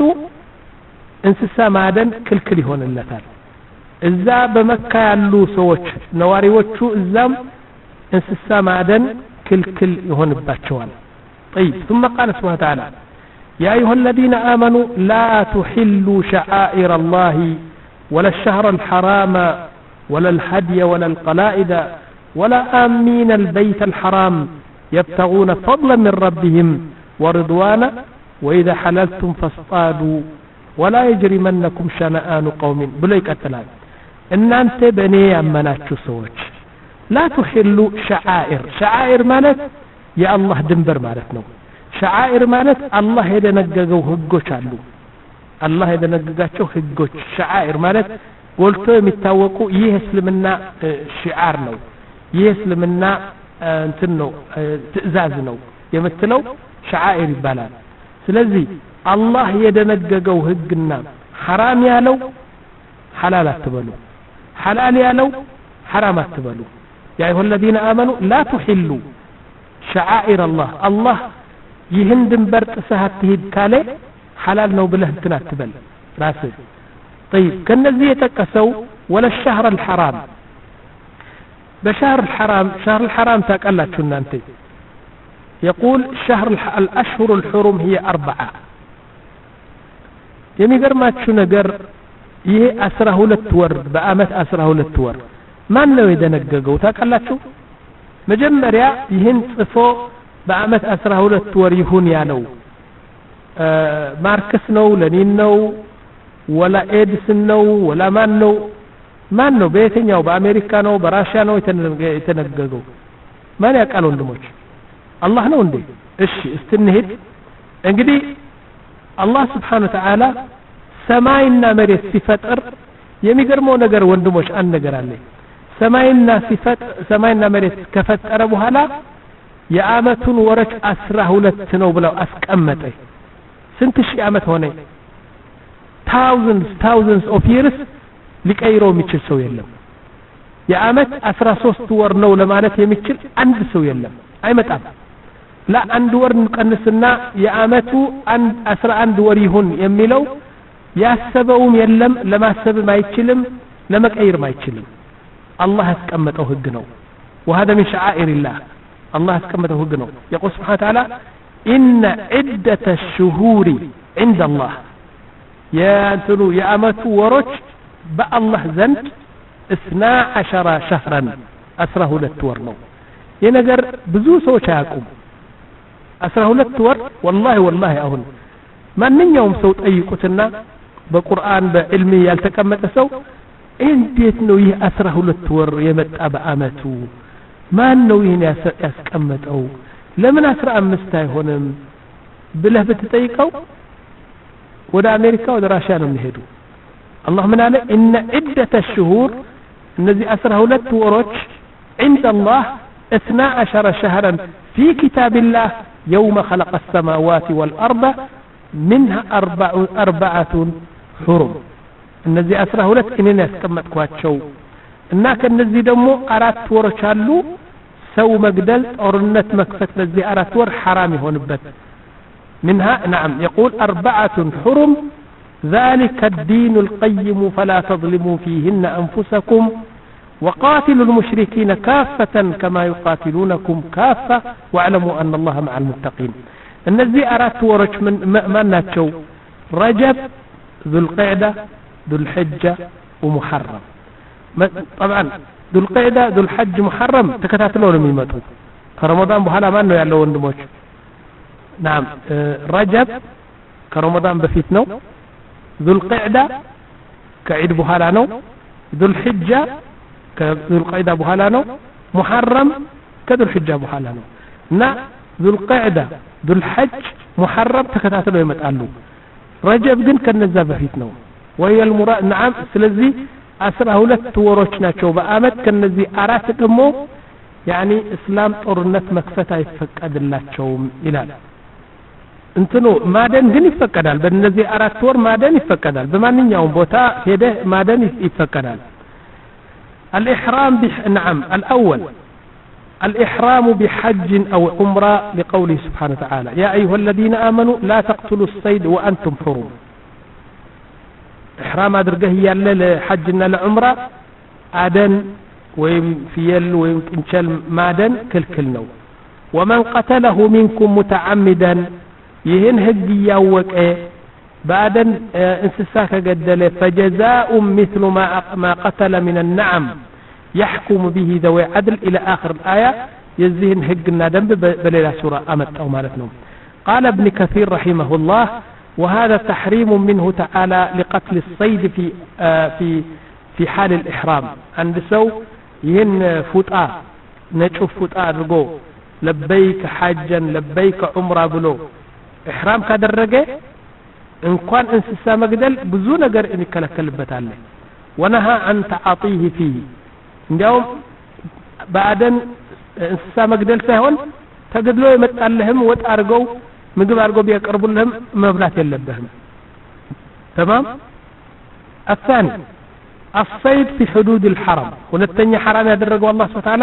እንስሳ ማደን ክልክል ይሆንለታል እዛ በመካ ያሉ ሰዎች ነዋሪዎቹ እዛም እንስሳ ማደን ክልክል ይሆንባቸዋል طيب ثم قال سبحانه وتعالى يا أيها الذين آمنوا لا تحلوا شعائر الله ولا الشهر الحرام ولا الهدي ولا القلائد ولا آمين البيت الحرام يبتغون فضلا من ربهم ورضوانا وإذا حللتم فاصطادوا ولا يجرمنكم شنآن قوم بليك التلال إن أنت بني أمناتشو سوج لا تحلوا شعائر شعائر مالت يا الله دنبر مالتنا شعائر مالت الله يدنققوا هقوش علو الله يدنققاتشو هقوش شعائر مالت قلتو يمتاوقوا يهسلمنا شعار نو يهسلمنا انتنو تئزاز نو يمثلو شعائر يبالان سلزي الله يدنققوا هقنا حرام يالو حلال اتبالو حلال يالو حرام اتبالو يا أيها الذين آمنوا لا تحلوا شعائر الله الله ይህን ድንበር ጥሰህ አትሂድ ካለ ሐላል ነው ብለህ እንትን አትበል ራስህ طيب ከነዚህ የተቀሰው ولا الشهر الحرام بشهر الحرام شهر الحرام ታውቃላችሁ እናንተ يقول شهر الأشهر الحرم هي أربعة የሚገርማችሁ ነገር ይሄ አስራ ሁለት ወር በአመት አስራ ሁለት ወር ማን ነው የደነገገው ታውቃላችሁ መጀመሪያ ይህን ጽፎ በአመት አስራ ሁለት ወር ይሁን ያለው ማርክስ ነው ለኒን ነው ወላ ኤድስ ነው ወላ ማን ነው ማን ነው በየትኛው በአሜሪካ ነው በራሺያ ነው የተነገገው ማን ያውቃል ወንድሞች አላህ ነው እንዴ እሺ እስትንሄድ እንግዲህ አላህ Subhanahu Wa Ta'ala ሰማይና መሬት ሲፈጥር የሚገርመው ነገር ወንድሞች አንድ ነገር አለ ሰማይና ሲፈጥር ሰማይና መሬት ከፈጠረ በኋላ የአመቱን ወሮች አስራ ሁለት ነው ብለው አስቀመጠ ስንት ሺህ አመት ሆነ thousands thousands of years ሊቀይረው የሚችል ሰው የለም የአመት አስራ ሶስት ወር ነው ለማለት የሚችል አንድ ሰው የለም አይመጣም لا አንድ ወር እንቀንስና የአመቱ አንድ አስራ አንድ ወር ይሁን የሚለው ያሰበውም የለም ለማሰብም አይችልም ለመቀየርም አይችልም አላህ ያስቀመጠው ህግ ነው وهذا من شعائر الله الله ያስቀመጠው ህግ ነው يقول سبحانه وتعالى إن عدة الشهور عند الله يا انتو يا امتو وروች بالله ዘንድ اثنا عشر شهرا አስራ ሁለት ወር ነው የነገር ብዙ ሰዎች አያውቁም አስራ ሁለት ወር والله والله አሁን ማንኛውም ሰው ጠይቁትና በቁርአን በዕልም ያልተቀመጠ ሰው እንዴት ነው ይህ አስራ ሁለት ወር የመጣ በአመቱ ማን ነው ይሄን ያስቀመጠው ለምን አስራ አምስት አይሆንም ብለህ ብትጠይቀው ወደ አሜሪካ ወደ ራሺያ ነው የሚሄዱ አላህ ምን አለ ان عدة الشهور እነዚህ አስራ ሁለት ወሮች عند الله اثنا عشر شهرا في كتاب الله يوم خلق السماوات والأرض منها أربع أربعة حرم እነዚህ አስራ ሁለት እኔን ያስቀመጥኳቸው እና ከነዚህ ደግሞ አራት ወሮች አሉ ሰው መግደል ጦርነት መክፈት ለዚህ አራት ወር حرام ይሆንበት منها نعم يقول أربعة حرم ذلك الدين القيم فلا تظلموا فيهن أنفسكم وقاتلوا المشركين كافة كما يقاتلونكم كافة واعلموا أن الله مع المتقين النزي أرات ورش من ما ناتشو رجب ذو القعدة ذو الحجة ومحرم. طبعا ذو القعدة ذو الحج محرم تكتاتلون የሚመጡ ከረመዳን በኋላ ማን ነው ያለው ወንድሞች? نعم رجب ከረመዳን በፊት ነው። ذو القعدة ከዒድ በኋላ ነው። ذو الحجة ከذو القعدة በኋላ ነው። محرم ከذو الحجة በኋላ ነው። እና ذو القعدة ذو الحج محرم ተከታትለው ይመጣሉ። ረጀብ ግን ከነዛ በፊት ነው። ወይል ሙራ نعم ስለዚህ አስራ ሁለት ወሮች ናቸው በአመት። ከነዚህ አራት ደግሞ ያኒ እስላም ጦርነት መክፈት አይፈቀድላቸውም ይላል። እንትኑ ማደን ግን ይፈቀዳል። በእነዚህ አራት ወር ማደን ይፈቀዳል። በማንኛውም ቦታ ሄደ ማደን ይፈቀዳል። الإحرام بح... نعم الأول الإحرام بحج أو عمرة لقوله سبحانه وتعالى يا أيها الذين آمنوا لا تقتلوا الصيد وأنتم حرم. إحرام أدرجه يلا لحجنا لعمرة آدن ويم فيل ويم كنشل مادن كل كل نو. ومن قتله منكم متعمدا يهن هدي يوك إيه بعدن انسساك قدله فجزاء مثل ما ما قتل من النعم يحكم به ذوي عدل إلى آخر الآية يزهن هجنا دنب بليلة سورة أمت أو مالتنا. قال ابن كثير رحمه الله وهذا تحريم منه تعالى لقتل الصيد في آه في في حال الإحرام. عند سو ين فتاة نشوف فتاة رجو لبيك حاجا لبيك عمره بلو إحرام كدرجة إن كان إنسان مقدل بزون جر إن كلا كلبت عليه ونهى عن تعاطيه فيه. اليوم بعدين إنسان مقدل سهون تقدلوا يمتعلهم وتأرجو مقبل أرجو بيقربوا لهم مبلغ يلبهم. تمام. الثاني الصيد في حدود الحرم. ونتني حرام يدرج الله سبحانه وتعالى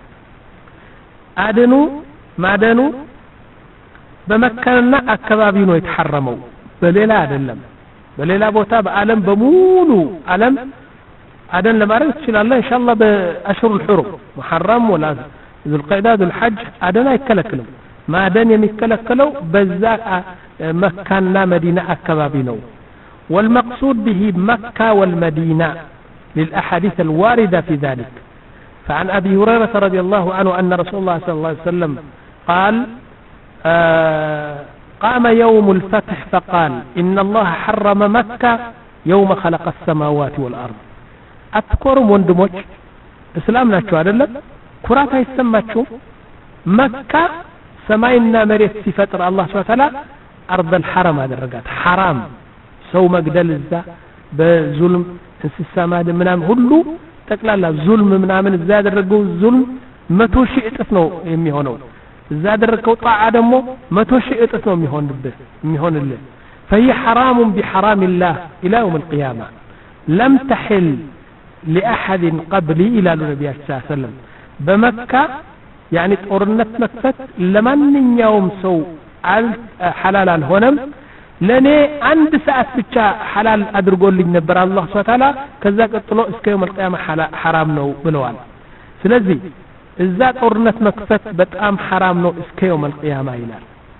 أدنوا ما دنوا بمكاننا أكبابين ويتحرموا بليلة أدلم بليلة بوتا بعالم بمولو عالم أدن لما رأيت شل الله إن شاء الله بأشهر الحرم محرم ولا ذو القعدة ذو الحج أدنا يكلكلوا ما أدن يمكلكلوا بزاء مكاننا مدينة أكبابينو. والمقصود به مكة والمدينة للأحاديث الواردة في ذلك. فعن أبي هريرة رضي الله عنه أن رسول الله صلى الله عليه وسلم قال آه قام يوم الفتح فقال إن الله حرم مكة يوم خلق السماوات والأرض. أذكرهم وندموش إسلامنا شو هذا كراتها يسمى مكة سماينا مريت صفة الله سبحانه وتعالى أرض الحرم. هذا الرجال حرام سو مقدل الزا بظلم انسسام هذا منام هلو تقلالا ظلم منام الزاد الرجو ظلم متو شيء تسنو يمي هونو الزاد الرجو طاعة دمو متو شيء تسنو يمي هون بس يمي هون الله. فهي حرام بحرام الله إلى يوم القيامة لم تحل لأحد قبلي إلى النبي صلى الله عليه وسلم. بمكة يعني تورنت مكة لمن يوم سو حلال الهنم لأني عند ساعة بتشا حلال أدرجول لي نبر الله سبحانه وتعالى كذا قتلوا اسك يوم القيامة حرام نو بلوان. سلزي الزات أورنت مكفت بتأم حرام نو اسك يوم القيامة إلى.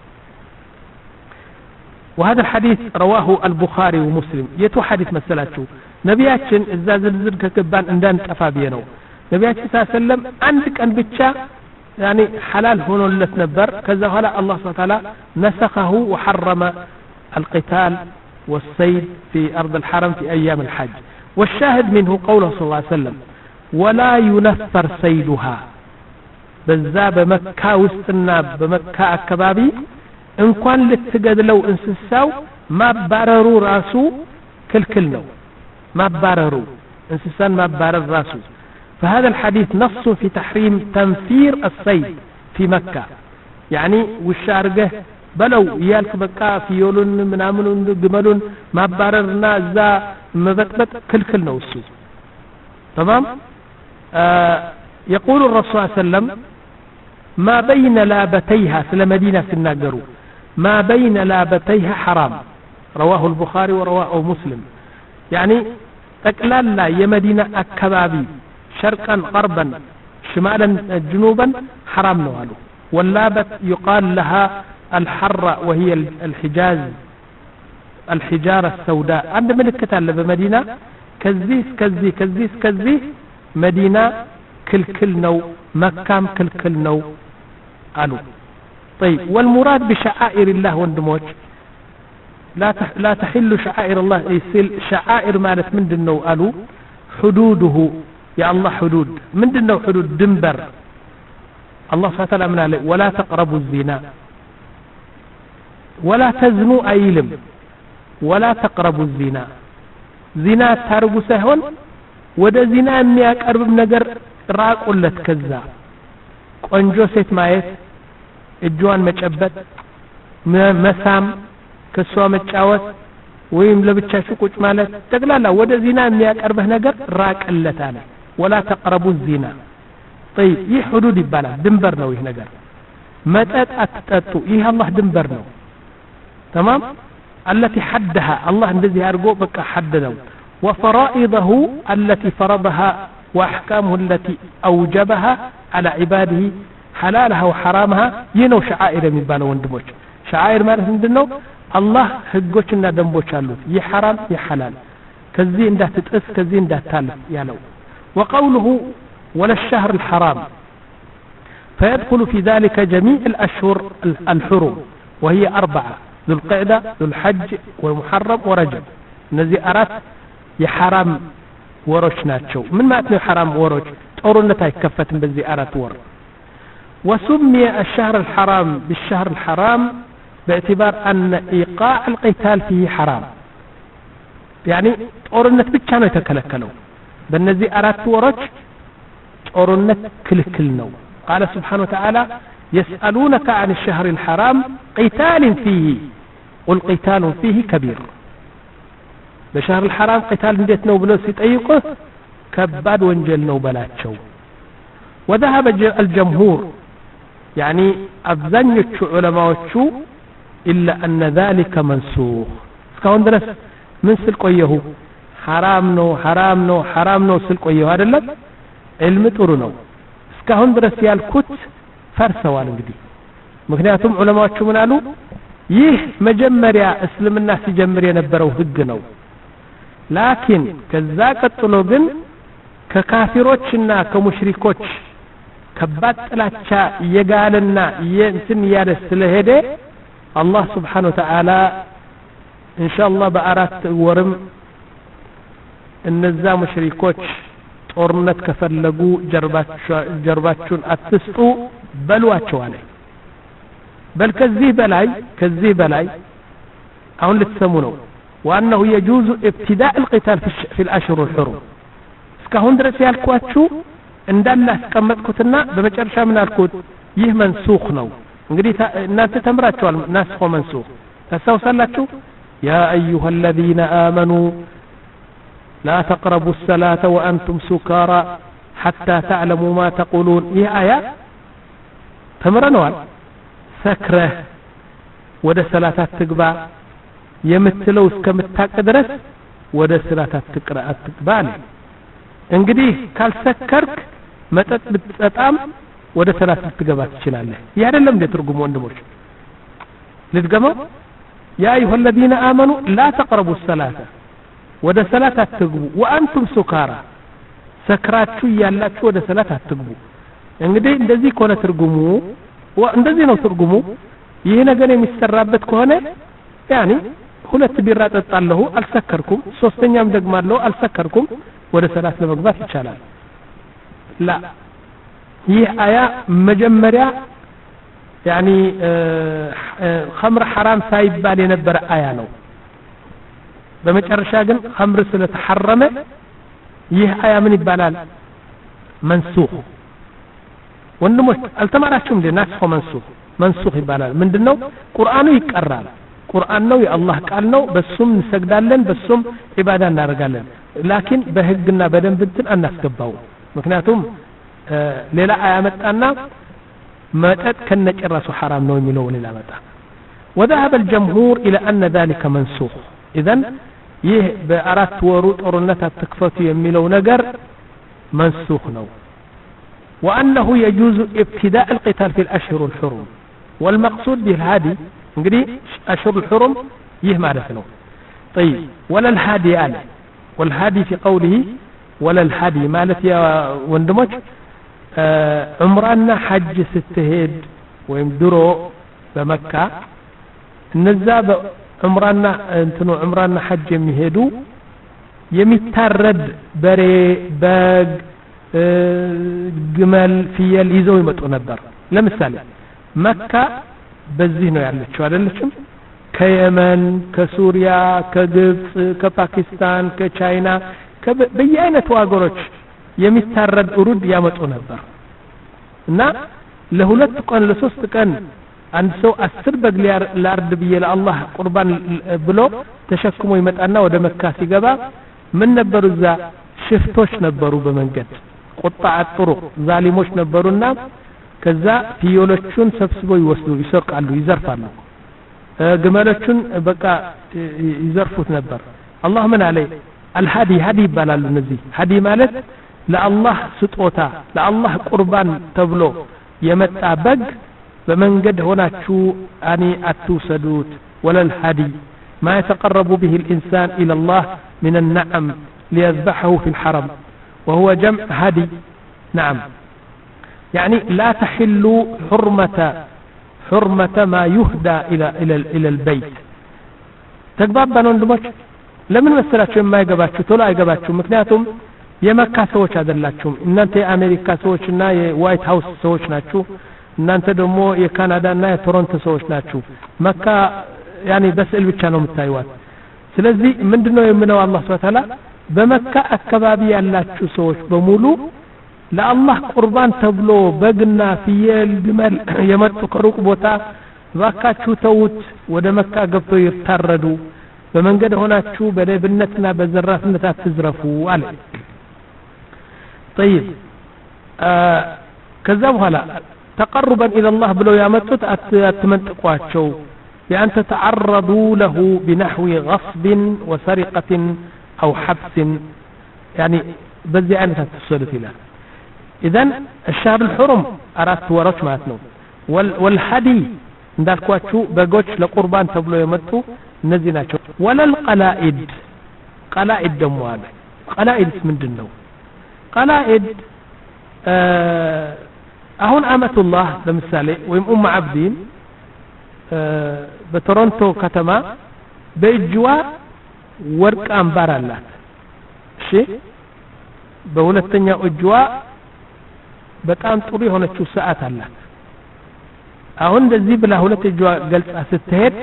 وهذا الحديث رواه البخاري ومسلم. يتو حديث مسألته نبياتشن الزاز الزرق كبان اندان تفابينو. نبياتشن صلى الله عليه وسلم عندك أن بتشا يعني حلال هنا اللي تنبر كذا هلا الله سبحانه وتعالى نسخه وحرم القتال والصيد في أرض الحرم في أيام الحج. والشاهد منه قوله صلى الله عليه وسلم ولا ينفر صيدها. بزاب مكة والسناب بمكة الكبابي إن كان لتجد لو انسساو ما بارروا راسو كل كلنو ما بارروا انسسان ما بارر راسو. فهذا الحديث نص في تحريم تنفير الصيد في مكة. يعني والشارقة بلو يالك بكا فيولون منامنون جملون ما باررنا ذا مبتبت كل كل نوسو. تمام. آه يقول الرسول صلى الله عليه وسلم ما بين لابتيها في المدينة في الناجرو ما بين لابتيها حرام. رواه البخاري ورواه مسلم. يعني تكلال لا يمدينة الكبابي شرقا غربا شمالا جنوبا حرام نوالو. واللابت يقال لها الحرة وهي الحجاز الحجارة السوداء عند ملكة على بمدينة كزيس كزي كزيس كزي مدينة كل كل نو مكام كل كل نو قالوا طيب والمراد بشعائر الله وندموج لا لا تحل شعائر الله يصير شعائر مالت من دنو قالوا حدوده يا الله حدود من دنو حدود دنبر الله سبحانه وتعالى من عليه ولا تقربوا الزنا ولا تزنوا أيلم ولا تقربوا الزنا زنا تارقوا سهون وده زنا مياك أربب نجر راق ولا تكذا قنجو سيت مايت الجوان متشبت مسام كسوا متشاوت ويم لبتشاشو كوش مالت تقلالا وده زنا مياك أربب نجر راق ولا تانا ولا تقربوا الزنا طيب يه حدود يبالا دنبر نو يه نجر متات أتتتو يه الله دنبر نو تمام التي حدها الله الذي أرجو بك حدده وفرائضه التي فرضها وأحكامه التي أوجبها على عباده حلالها وحرامها ينو شعائر من بالو وندموش شعائر ما عندنا الله هجوشنا دنبوش قالوا يا حرام يا حلال كذي انده تتقس كذي انده تالف يا لو وقوله ولا الشهر الحرام فيدخل في ذلك جميع الأشهر الحرم وهي أربعة ذو القعدة ذو الحج والمحرم ورجب نزي أرات يحرام وروش ناتشو من ما أتني حرام وروش تقولون نتاي كفة بزي أرات ور وسمي الشهر الحرام بالشهر الحرام باعتبار أن إيقاع القتال فيه حرام يعني تقولون نت بتشانو يتكلكلو بالنزي أرات وروش تقولون نت كلكلنو قال سبحانه وتعالى يسألونك عن الشهر الحرام قتال فيه والقتال فيه كبير بشهر الحرام قتال نديت نو بلو سيطيقه كباد وانجل نو بلاتشو وذهب الجمهور يعني أبزنيتش علماء إلا أن ذلك منسوخ كون درس من سلقيه حرام نو حرام نو حرام نو سلقيه هذا اللب علم ترنو كون درس يالكت ፈርሰዋል እንግዲህ ምክንያቱም ዑለማዎቹ ምን አሉ ይህ መጀመሪያ እስልምና ሲጀምር የነበረው ህግ ነው ላኪን ከዛ ቀጥሎ ግን ከካፊሮችና ከሙሽሪኮች ከባድ ጥላቻ የጋለና የእንትን ያለ ስለሄደ አላህ Subhanahu Wa Ta'ala ኢንሻአላህ በአራት ወርም እነዛ ሙሽሪኮች ጦርነት ከፈለጉ ጀርባቸውን አትስጡ በሏቸው አለ በል ከዚህ በላይ ከዚህ በላይ አሁን ልትሰሙ ነው وانه يجوز ابتداء القتال في, في الاشهر الحرم እስካሁን ድረስ ያልኳችሁ እንዳለ አስቀመጥኩትና በመጨረሻ ምን አልኩት ይህ መንሱኽ ነው እንግዲህ እናንተ ተምራችኋል ናስኹ መንሱኽ ታሳውሳላችሁ يا ايها الذين امنوا لا تقربوا الصلاة وأنتم سكارى حتى تعلموا ما تقولون إيه آية تمرنوال سكرة وده صلاة تقبع يمثلوا اسكمتاك درس وده صلاة تقرأ تقبع انقديه كال سكرك متت بتتام وده صلاة تقبع تشلالله يعني لم يترقموا اندموش لتقموا يا أيها الذين آمنوا لا تقربوا الصلاة ወደ ሰላት አትግቡ ወአንቱም ሱካራ ሰክራችሁ ያላችሁ ወደ ሰላት አትግቡ እንግዲህ እንደዚህ ከሆነ ትርጉሙ እንደዚህ ነው ትርጉሙ ይሄ ነገር የሚሰራበት ከሆነ ያኒ ሁለት ቢራ ጠጣለሁ አልሰከርኩም ሶስተኛም ደግማለሁ አልሰከርኩም ወደ ሰላት ለመግባት ይቻላል ላ ይህ አያ መጀመሪያ ያኒ ኸምር حرام ሳይባል የነበረ አያ ነው በመጨረሻ ግን ኸምር ስለተሐረመ ይህ አያ ምን ይባላል መንሱኽ ወንድሞች አልተማራችሁም እንደ ናስኹ መንሱኽ መንሱኽ ይባላል ምንድነው ቁርአኑ ይቀራል ቁርአን ነው የአላህ ቃል ነው በሱም እንሰግዳለን በሱም ኢባዳ እናደርጋለን ላኪን በህግና በደንብ እንትን አናስገባው ምክንያቱም ሌላ አያ መጣና መጠጥ ከነጨራሱ حرام ነው የሚለው ሌላ መጣ وذهب الجمهور الى ان ذلك منسوخ اذا ይህ በአራት ወሩ ጦርነት አትክፈቱ የሚለው ነገር መንሱኽ ነው وانه يجوز ابتداء القتال في الاشهر الحرم والمقصود بالهادي እንግዲህ اشهر الحرم ይህ ማለት ነው طيب ولا الهادي عليه والهادي في قوله ولا الهادي مالت يا وندموች ዑምራና ሐጅ ስትሄድ ወይም ድሮ በመካ እነዛ በዑምራና እንትኑ ዑምራና ሐጅ የሚሄዱ የሚታረድ በሬ በግ ግመል ፍየል ይዘው ይመጡ ነበር ለምሳሌ መካ በዚህ ነው ያለችው አይደለችም ከየመን ከሱሪያ ከግብጽ ከፓኪስታን ከቻይና በየአይነቱ ሀገሮች የሚታረድ ኡሩድ ያመጡ ነበር እና ለሁለት ቀን ለሶስት ቀን አንድ ሰው አስር በግ ሊያርድ ብዬ ለአላህ ቁርባን ብሎ ተሸክሞ ይመጣና ወደ መካ ሲገባ ምን ነበሩ እዛ ሽፍቶች ነበሩ በመንገድ ቁጣዕ ጥሩቅ ዛሊሞች ነበሩና ከዛ ፍየሎቹን ሰብስበው ይወስዱ ይሰርቃሉ ይዘርፋሉ ግመሎቹን በቃ ይዘርፉት ነበር አላህ ምን አለ አልሃዲ ሃዲ ይባላሉ እነዚህ ሃዲ ማለት ለአላህ ስጦታ ለአላህ ቁርባን ተብሎ የመጣ በግ በመንገድ ሆናችሁ አኒ አትውሰዱት ወለል ሃዲ ما يتقرب به الإنسان إلى الله من النعم ليذبحه في الحرم وهو جمع هدي نعم يعني لا تحل حرمة حرمة ما يهدى إلى إلى إلى البيت تقبابنا وندمج لمن مسلاችሁ የማይገባችሁ ቶሎ አይገባችሁ ምክንያቱም የመካ ሰዎች አይደላችሁም እናንተ የአሜሪካ ሰዎችና የዋይት ሃውስ ሰዎች ናችሁ እናንተ ደግሞ የካናዳና የቶሮንቶ ሰዎች ናችሁ መካ ያኒ በስዕል ብቻ ነው የምታዩት ስለዚህ ምንድነው የምነው አላህ Subhanahu Wa Ta'ala በመካ አካባቢ ያላችሁ ሰዎች በሙሉ ለአላህ ቁርባን ተብሎ በግና ፍየል ግመል የመጡ ከሩቅ ቦታ ባካችሁ ተውት ወደ መካ ገብተው ይታረዱ በመንገድ ሆናችሁ በሌብነትና በዘራፍነት አትዝረፉ አለ طيب ከዛ በኋላ تقربا الى الله ብለው ያመጡት አትመንጥቋቸው بأن تتعرضوا له بنحو غصب وسرقة أو حبس يعني بزي أنت تتصلت إلى إذن الشهر الحرم أردت ورش ماتنو والحدي እንዳልኳችሁ በጎች ለቁርባን ተብሎ የመጡ እነዚህ ናቸው ولا القلائد قلائد ደሞ አለ قلائد ምንድነው قلائد አሁን አመቱላህ ለምሳሌ ወይም ኡም አብዲን በቶሮንቶ ከተማ በእጅዋ ወርቅ አምባር አላት እሺ በሁለተኛው እጅዋ በጣም ጥሩ የሆነችው ሰዓት አላት አሁን እንደዚህ ብላ ሁለት እጅዋ ገልጻ ስትሄድ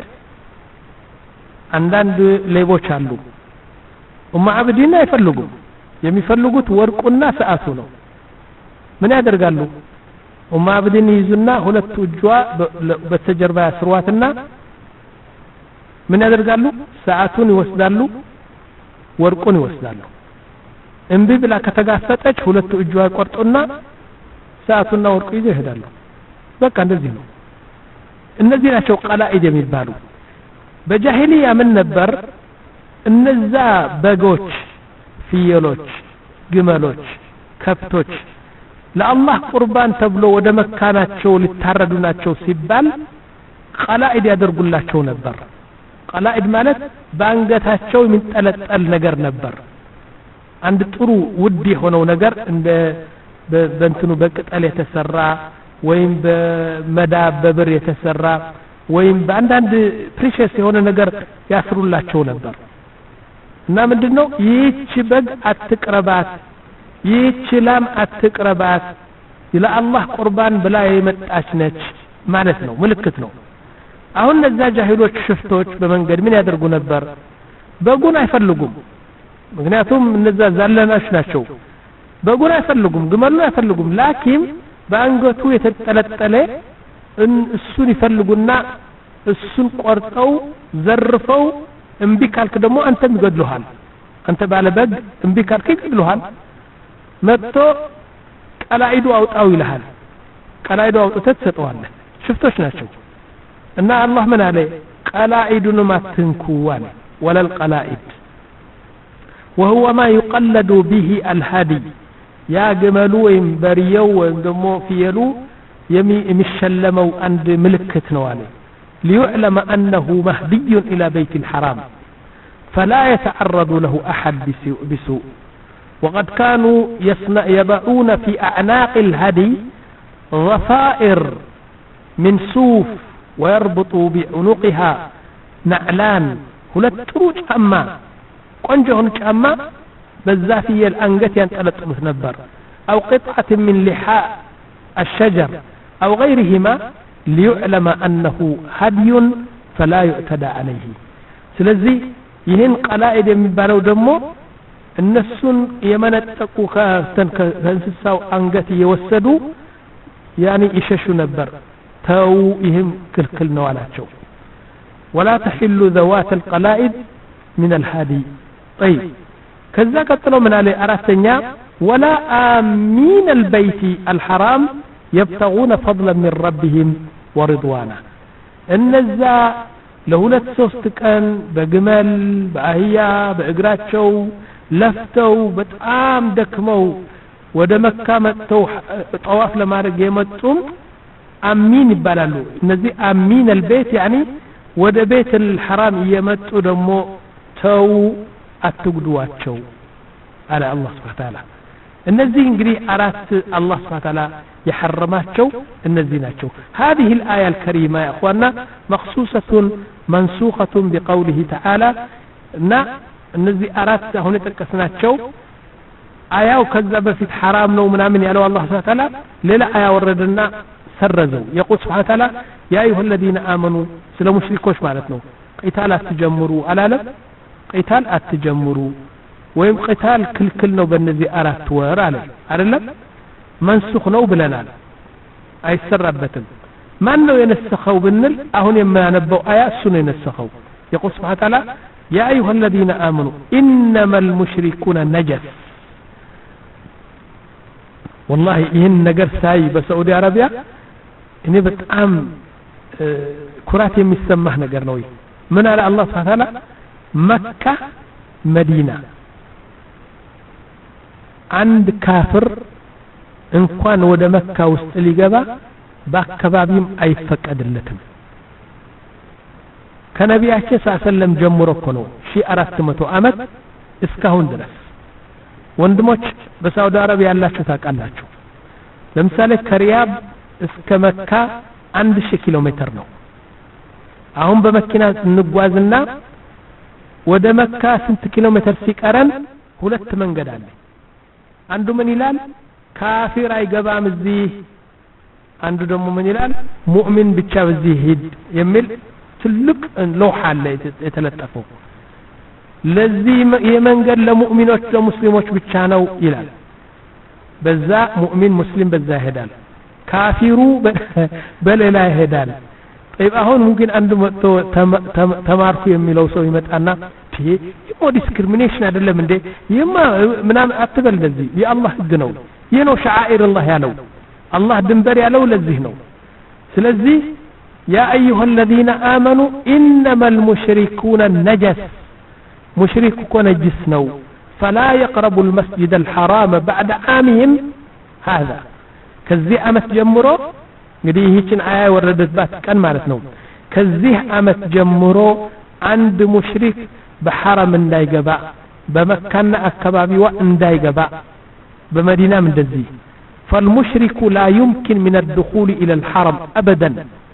አንዳንድ ሌቦች አሉ ኡም አብዲን አይፈልጉም የሚፈልጉት ወርቁና ሰዓቱ ነው ምን ያደርጋሉ ኡም አብዲን ይዙና ሁለት እጅዋ በተጀርባ ያስሯትና ምን ያደርጋሉ ሰዓቱን ይወስዳሉ ወርቁን ይወስዳሉ እንቢ ብላ ከተጋፈጠች ሁለቱ እጅዋ ቆርጡና ሰዓቱና ወርቁ ይዘው ይሄዳሉ በቃ እንደዚህ ነው እነዚህ ናቸው ቀላኢድ የሚባሉ በጃሂሊያ ምን ነበር እነዛ በጎች ፍየሎች ግመሎች ከብቶች ለአላህ ቁርባን ተብሎ ወደ መካናቸው ሊታረዱ ናቸው ሲባል ቀላኢድ ያደርጉላቸው ነበር ቀላኢድ ማለት ባንገታቸው የሚጠለጠል ነገር ነበር አንድ ጥሩ ውድ የሆነው ነገር እንደ በእንትኑ በቅጠል የተሰራ ወይም በመዳብ በብር የተሰራ ወይም በአንዳንድ ፕሪሸስ የሆነ ነገር ያስሩላቸው ነበር እና ምንድነው ይህች በግ አትቅረባት ይህች ላም አትቅረባት ለአላህ ቁርባን ብላ የመጣች ነች ማለት ነው ምልክት ነው አሁን እነዛ ጃሂሎች ሽፍቶች በመንገድ ምን ያደርጉ ነበር በጉን አይፈልጉም ምክንያቱም እነዛ ዛለናሽ ናቸው በጉን አይፈልጉም ግመሉን አይፈልጉም ላኪን በአንገቱ የተጠለጠለ እሱን ይፈልጉና እሱን ቆርጠው ዘርፈው እንቢ ካልክ ደግሞ አንተም ይገድሉሃል አንተ ባለ በግ እንቢ ካልክ ይገድሉሃል መጥቶ ቀላኢዱ አውጣው ይልሃል ቀላኢዱ አውጥተህ ትሰጠዋለህ ሽፍቶች ናቸው እና አላህ ምን አለ ቀላኢዱን ማትንኩ አለ ወለል ቀላኢድ وهو ما يقلد به الهدي يا جملو ወይም በሪየው ወይም ደግሞ ፍየሉ የሚሸለመው አንድ ምልክት ነው አለ ليعلم انه مهدي الى بيت الحرام فلا يتعرض له أحد بسوء. وقد كانوا يصنع يضعون في أعناق الهدي ضفائر من صوف ويربط بعنقها نعلان ሁለት ጥሩ ጫማ ቆንጆ ሆነ ጫማ በዛ ፍየል አንገት ያንጠለጥሉት ነበር أو قطعة من لحاء الشجر أو غيرهما ليعلم أنه هدي فلا يعتدى عليه. ስለዚህ ይህን ቀላኢድ የሚባለው ደግሞ እነሱን የመነጠቁ ከእንስሳው አንገት እየወሰዱ ያኒ ይሸሹ ነበር ተው ይህም ክልክል ነው አላቸው ولا تحل ذوات القلائد من الهادي. طيب كذا قتلوا من عليه أراتنيا ولا آمين البيت الحرام يبتغون فضلا من ربهم ورضوانا. النزا لهولت ሶስት ቀን በግመል በአህያ በእግራቸው ለፍተው በጣም ደክመው ወደ መካ መጥተው ጠዋፍ ለማድረግ የመጡም አሚን ይባላሉ። እነዚህ አሚን البيت يعني ወደ ቤት الحرام የመጡ ደግሞ ተው አትጉዱዋቸው አለ አላህ Subhanahu Wa Ta'ala። እነዚህ እንግዲህ አራት አላህ Subhanahu Wa Ta'ala يحرماتቸው እነዚህ ናቸው። هذه الآية الكريمة يا اخواننا مخصوصة منسوخة بقوله تعالى እና እነዚህ አራት አሁን የተጠቀስናቸው አያው ከዛ በፊት حرام ነው ምናምን ያለው አላህ Subhanahu Wa Ta'ala ሌላ አያ ወረደና ሰረዘው። يقول سبحانه وتعالى يا أيها الذين آمنوا ስለ ሙሽሪኮች ማለት ነው ቂታል አትጀምሩ አላለም። ቂታል አትጀምሩ ወይም ቂታል ክልክል ነው በእነዚህ አራት ወር አለ አይደለም። መንሱኽ ነው ብለናል አይሰራበትም። ማን ነው የነሰኸው ብንል አሁን የማያነበው አያ እሱ ነው የነሰኸው። يقول سبحانه وتعالى يا أيها الذين آمنوا إنما المشركون نجس. والله ይህን ነገር ሳይ በሳዑዲ አረቢያ እኔ በጣም ኩራት የሚሰማህ ነገር ነው። ምን አለ አላህ Subhanahu Wa Ta'ala መካ መዲና አንድ ካፍር እንኳን ወደ መካ ውስጥ ሊገባ በአካባቢም አይፈቀድለትም። ከነቢያችን ሰለላም ጀምሮ እኮ ነው ሺህ አራት መቶ ዓመት እስካሁን ድረስ። ወንድሞች በሳውዲ አረቢያ ያላችሁ ታውቃላችሁ። ለምሳሌ ከሪያድ እስከ መካ አንድ ሺህ ኪሎ ሜትር ነው። አሁን በመኪና እንጓዝና ወደ መካ ስንት ኪሎ ሜትር ሲቀረን ሁለት መንገድ አለ። አንዱ ምን ይላል ካፊር አይገባም እዚህ፣ አንዱ ደግሞ ምን ይላል ሙእሚን ብቻ በዚህ ሂድ የሚል ትልቅ ሎሃ አለ የተለጠፈው። ለዚህ የመንገድ ለሙእሚኖች ለሙስሊሞች ብቻ ነው ይላል። በዛ ሙእሚን ሙስሊም በዛ ይሄዳል፣ ካፊሩ በሌላ ይሄዳል። طيب አሁን ሙግን አንዱ መጥቶ ተማርኩ የሚለው ሰው ይመጣና ይሄ ዲስክሪሚኔሽን አይደለም እንዴ ይማ ምናምን አትበል። ለዚህ የአላህ ህግ ነው። ይሄ ነው ሸዓኢር አላህ ያለው አላህ ድንበር ያለው ለዚህ ነው። ስለዚህ يا أيها الذين آمنوا إنما المشركون نجس مشرك نجس نو فلا يقربوا المسجد الحرام بعد عامهم هذا كذي أمت جمرو እንግዲህ ይህችን አያ ወረደባት ቀን ማለት ነው። ከዚህ አመት ጀምሮ አንድ ሙሽሪክ በሐረም እንዳይገባ በመካና አካባቢዋ እንዳይገባ በመዲናም እንደዚህ فالمشرك لا يمكن من الدخول إلى الحرم أبدا.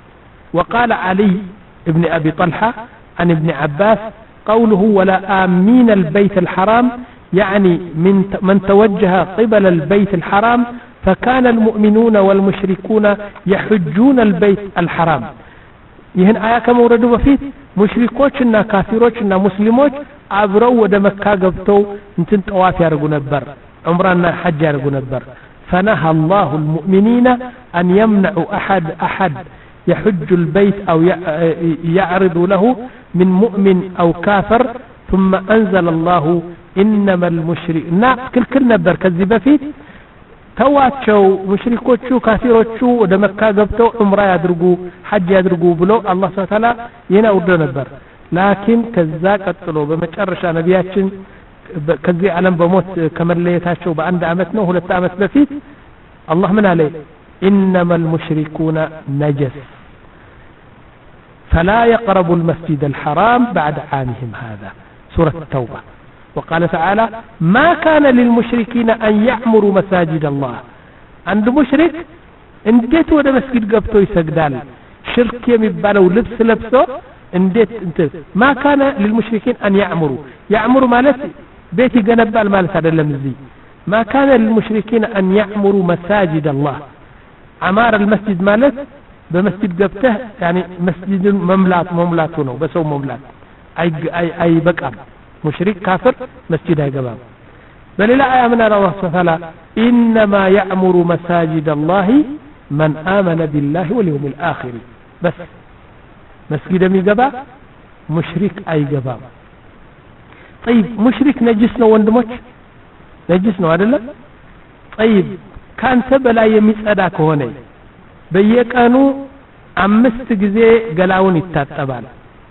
وقال علي ابن أبي طلحة عن ابن عباس قوله ولا آمين البيت الحرام يعني من من توجه قبل البيت الحرام فكان المؤمنون والمشركون يحجون البيت الحرام. ይህን አያ ከመውረዱ በፊት ሙሽሪኮችና ካፊሮችና ሙስሊሞች አብረው ወደ መካ ገብተው እንትን ጠዋፍ ያደርጉ ነበር፣ ዑምራና ሐጅ ያደርጉ ነበር። فنهى الله المؤمنين أن يمنعوا أحد أحد يحج البيت أو يعرض له من مؤمن أو كافر. ثم أنزل الله إنما المشركون كل كل نبر كذب فيه ተዋቸው ሙሽሪኮቹ ካፊሮቹ ወደ መካ ገብተው ዑምራ ያድርጉ ሐጅ ያድርጉ ብሎ አላህ Subhanahu Wa Ta'ala ይናውደ ነበር። ላኪን ከዛ ቀጥሎ በመጨረሻ ነቢያችን ከዚህ ዓለም በሞት ከመለየታቸው በአንድ አመት ነው ሁለት አመት በፊት አላህ ምን አለ إنما المشركون نجس فلا يقربوا المسجد الحرام بعد عامهم هذا سورة التوبة وقال تعالى ما كان للمشركين أن يعمروا مساجد الله عند مشرك انديت ودا مسجد قبطو يسجدال شرك يمبالو لبس لبسو انديت انت ما كان للمشركين أن يعمروا يعمروا مالت بيتي جنبال مالت هذا اللمزي ما كان للمشركين أن يعمروا مساجد الله عمار المسجد مالت بمسجد قبته يعني مسجد مملات مملاتونه بسو مملات أي أي أي بقى مشرك كافر مسجد هاي قبام بل لا آمن الله سبحانه إنما يعمر مساجد الله من آمن بالله واليوم الآخر بس مسجد مي قبا مشرك أي قبام طيب مشرك نجسنا وندموش نجسنا هذا طيب كان تبلا يمسأداك هوني بيكانو አምስት ጊዜ ገላውን ይታጠባል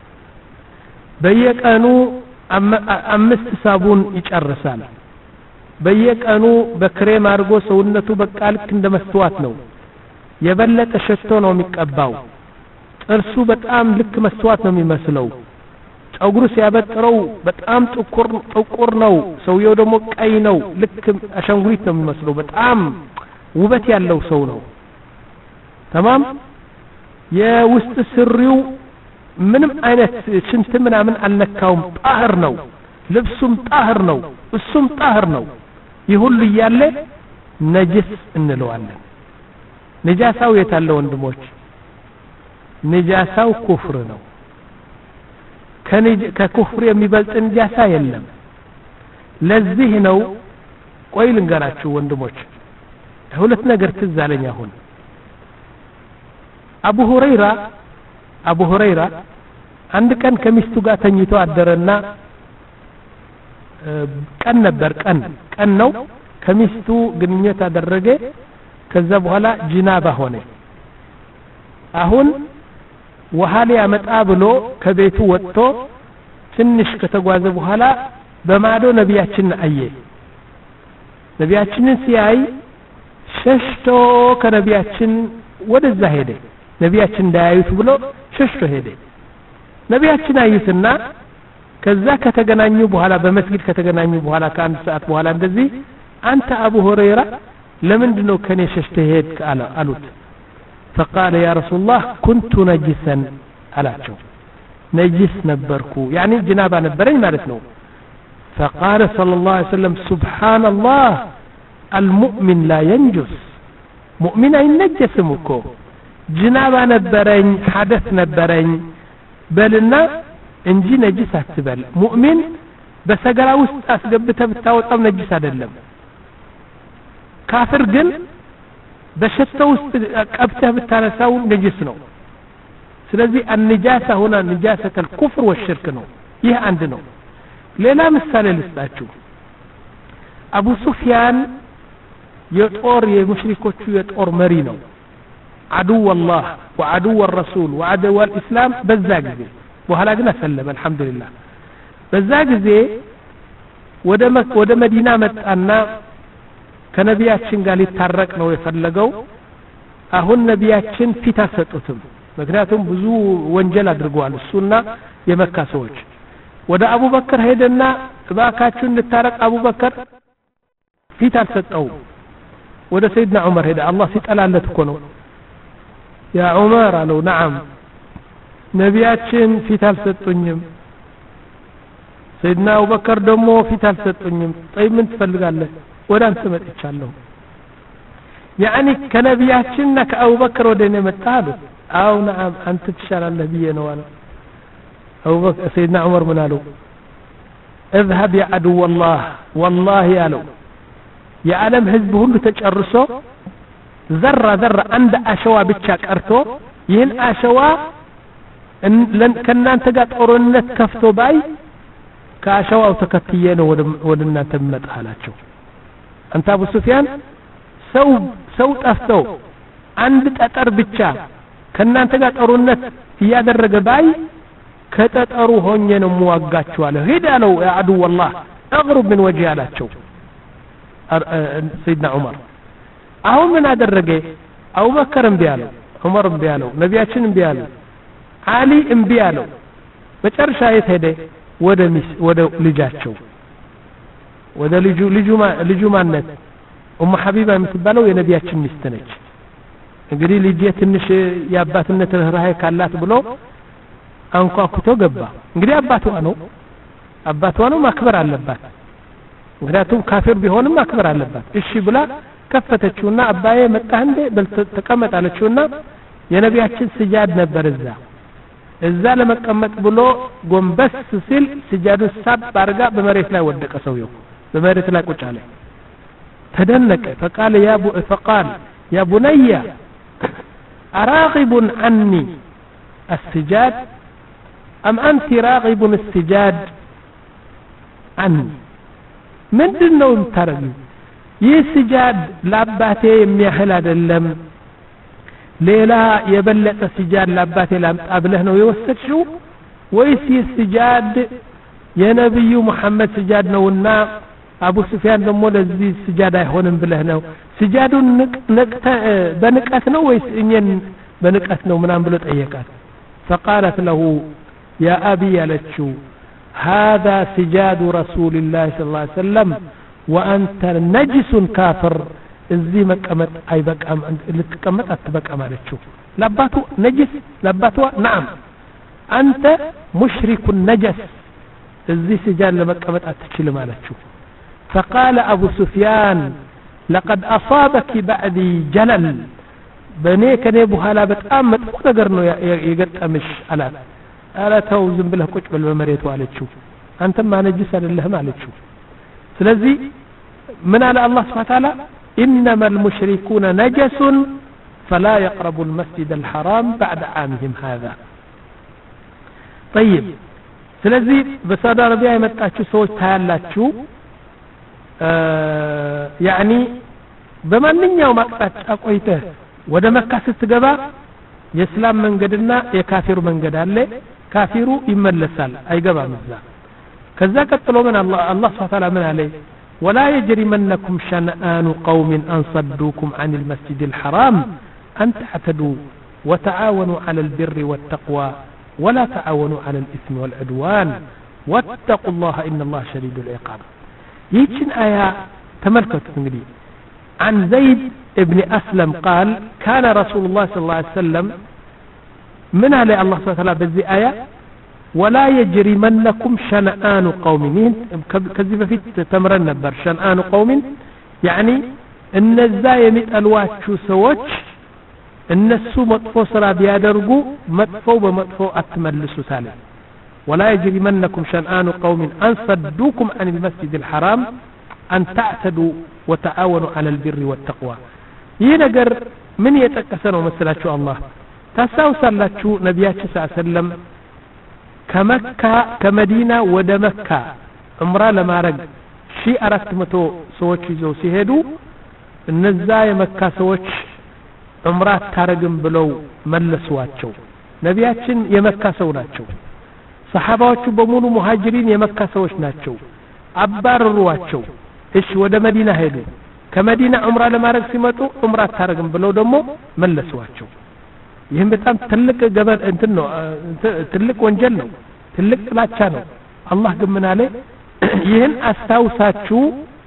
በየቀኑ አምስት ሳቡን ይጨርሳል በየቀኑ በክሬም አርጎ ሰውነቱ በቃልክ እንደመስተዋት ነው የበለጠ ሸቶ ነው የሚቀባው ጥርሱ በጣም ልክ መስተዋት ነው የሚመስለው ጸጉሩ ሲያበጥረው በጣም ጥቁር ጥቁር ነው ሰውየው ደግሞ ቀይ ነው ልክ አሻንጉሊት ነው የሚመስለው በጣም ውበት ያለው ሰው ነው تمام የውስጥ ስሪው ምንም አይነት ሽንት ምናምን አልነካውም ጣህር ነው ልብሱም ጣህር ነው እሱም ጣህር ነው ይሁሉ ያለ ነጅስ እንለዋለን ነጃሳው የታለ ወንድሞች ነጃሳው ኩፍር ነው ከኩፍር የሚበልጥ ነጃሳ የለም ለዚህ ነው ቆይ ልንገራችሁ ወንድሞች ሁለት ነገር ትዝ አለኝ አሁን አቡ ሁረይራ አቡ ሁረይራ አንድ ቀን ከሚስቱ ጋር ተኝቶ አደረና ቀን ነበር ቀን ቀን ነው ከሚስቱ ግንኙነት አደረገ ከዛ በኋላ ጂናባ ሆነ አሁን ወሃሊ ያመጣ ብሎ ከቤቱ ወጥቶ ትንሽ ከተጓዘ በኋላ በማዶ ነቢያችን አየ ነቢያችንን ሲያይ ሸሽቶ ከነቢያችን ወደዛ ሄደ ነቢያችን እንዳያዩት ብሎ ሸሽቶ ሄደ ነቢያችን አዩትና ከዛ ከተገናኙ በኋላ በመስጊድ ከተገናኙ በኋላ ከአንድ ሰዓት በኋላ እንደዚህ አንተ አቡ ሁረይራ ለምንድነው ከኔ ሸሽተ ሄድክ አሉት فقال يا رسول الله كنت نجسا አላቸው ነጅስ ነበርኩ يعني ጅናባ ነበረኝ ማለት ነው فقال صلى الله عليه وسلم سبحان الله المؤمن لا ينجس مؤمن አይነጀስም እኮ ጅናባ ነበረኝ ሐደስ ነበረኝ በልና እንጂ ነጅስ አትበል ሙእሚን በሰገራ ውስጥ አስገብተ ብታወጣው ነጅስ አይደለም ካፍር ግን በሸታ ውስጥ ቀብተህ ብታነሳው ነጅስ ነው ስለዚህ النجاسة هنا نجاسة الكفر والشرك ነው ይህ አንድ ነው ሌላ ምሳሌ ልስጣችሁ አቡ ሱፊያን የጦር የሙሽሪኮቹ የጦር መሪ ነው عدو الله وعدو الرسول وعدو الإسلام በዛ ጊዜ በኋላ ግን አሰለመ አልহামዱሊላህ በዛ ጊዜ ወደ መክ ወደ መዲና መጣና ከነቢያችን ጋር ሊታረቅ ነው የፈለገው አሁን ነቢያችን ፊት አሰጡትም ምክንያቱም ብዙ ወንጀል አድርገዋል እሱና የመካ ሰዎች ወደ አቡበከር ሄደና እባካችሁ እንታረቅ አቡበከር ፊት አልሰጠው ወደ ሰይድና ዑመር ሄደ አላህ ሲጠላለት እኮ ነው ያ ዑመር አለው ነዓም ነቢያችን ፊት አልሰጡኝም ሰይድና አቡበከር ደግሞ ፊት አልሰጡኝም طيب ምን ትፈልጋለህ ወደ አንተ መጥቻለሁ يعني ከነቢያችንና ከአቡበከር ወደ እኔ መጣሉ አው ነዓም አንተ ትሻላለህ ብዬ ነው አለ አቡበከር ሰይድና ዑመር ምን አለው اذهب يا عدو الله والله ያለው የዓለም ህዝብ ሁሉ ተጨርሶ ዘራ ዘራ አንድ አሸዋ ብቻ ቀርቶ ይህን አሸዋ ከናንተ ጋር ጦርነት ከፍቶ ባይ ከአሸዋው ተከትዬ ነው ወደ እናንተ መጣላቸው አንተ አቡ ሱፊያን ሰው ሰው ጠፍተው አንድ ጠጠር ብቻ ከናንተ ጋር ጦርነት ያደረገ ባይ ከጠጠሩ ሆኜ ነው ሙዋጋቸው አለ ሄዳ ነው ያ አዱ والله اغرب من وجه አላቸው ሰይድና ዑመር አሁን ምን አደረገ አቡበከር እምቢ አለው ዑመር እምቢ አለው ነቢያችን እምቢ አለው አሊ እምቢ አለው መጨረሻ የት ሄደ ወደ ሚስ ወደ ልጃቸው ወደ ልጁ ልጁ ልጁ ማነት ኡሙ ሐቢባ የምትባለው የነቢያችን ሚስት ነች። እንግዲህ ልጄ ትንሽ የአባትነት ርህራሄ ካላት ብሎ አንኳኩቶ ገባ። እንግዲህ አባቷ ነው አባቷ ነው ማክበር አለባት። ምክንያቱም ካፊር ቢሆንም ማክበር አለባት። እሺ ብላ ከፈተችውና አባዬ መጣህ እንዴ በል ተቀመጥ አለችውና የነቢያችን ስጃድ ነበር እዛ እዛ ለመቀመጥ ብሎ ጎንበስ ሲል ስጃዱ ሳብ ባርጋ በመሬት ላይ ወደቀ። ሰውየው በመሬት ላይ ቁጭ አለ። ተደነቀ። فقال يا ابو فقال يا بني أراغب عني السجاد أم أنت راغب السجاد عني ምንድነው የምታረጊው? ይህ ስጃድ ለአባቴ የሚያህል አይደለም ሌላ የበለጠ ስጃድ ለአባቴ ላምጣ ብለህ ነው የወሰድሽው ወይስ ይህ ስጃድ የነብዩ መሐመድ ስጃድ ነውና አቡ ሱፊያን ደግሞ ለዚህ ስጃድ አይሆንም ብለህ ነው? ስጃዱን ንቅተ በንቀት ነው ወይስ እኛን በንቀት ነው ምናምን ብሎ ጠየቃት። فقالت له يا أبي ያለችው هذا سجاد رسول الله صلى الله عليه وسلم وأنت نجس كافر እዚህ መቀመጥ አይበቃም ልትቀመጥ አትበቃም አለችው። ለአባቱ ነጅስ ለአባቷ نعم أنت مشرك نجس እዚህ ስጃድ ለመቀመጥ አትችልም አለችው። فقال أبو سفيان لقد أصابك بعدي جلل በኔ ከኔ በኋላ በጣም መጥፎ ነገር ነው የገጠምሽ አላት። አላተው ዝም ብለህ ቁጭ በል በመሬቱ አለችው። አንተም ማነጅስ አይደለህም አለችው። ስለዚህ ምን አለ አላህ Subhanahu Wa Ta'ala إنما المشركون نجس فلا يقربوا المسجد الحرام بعد عامهم هذا. طيب ስለዚህ በሳውዲ አረቢያ የመጣችሁ ሰዎች ታያላችሁ ያኒ በማንኛውም አቅጣጫ ቆይተህ ወደ መካ ስትገባ የእስላም መንገድና የካፊሩ መንገድ አለ። ካፊሩ ይመለሳል አይገባም እዛ። ከዛ ቀጥሎ ምን አላህ አላህ Subhanahu Wa Ta'ala ምን አለ ولا يجرمنكم شنآن قوم أن صدوكم عن المسجد الحرام أن تعتدوا وتعاونوا على البر والتقوى ولا تعاونوا على الإثم والعدوان واتقوا الله إن الله شديد العقاب. يجن آية تملكت انجلي عن زيد ابن أسلم قال كان رسول الله صلى الله عليه وسلم من على الله سبحانه وتعالى بذي آية ولا يجرمنكم شنآن قوم كذب في تمرن نبر شنآن قوم يعني إن الزايمت الواتشو سوتش النسو مطفو سرا بيادرقو مطفو بمطفو أتملسو سالي ولا يجرمنكم شنآن قوم أن صدوكم عن المسجد الحرام أن تعتدوا وتعاونوا على البر والتقوى. ينقر من يتكسنوا مثلا شو الله تساو سلاتشو نبياتش صلى الله عليه وسلم كمكة كمدينة ود مكة عمره لما رج شيء أردت متو سوتش جو سيهدو النزاي مكة سوتش عمره تارجم بلو ملسواتشو نبياتشن يمكة سوناتشو صحاباتشو بمونو مهاجرين يمكة سوتش ناتشو عبار رواتشو إيش ود مدينة هيدو كمدينة عمره لما رج سمتو عمره تارجم بلو دمو ملسواتشو. ይህም በጣም ትልቅ ገበር እንትን ነው ትልቅ ወንጀል ነው ትልቅ ጥላቻ ነው። አላህ ግን ምን አለ ይህን አስታውሳችሁ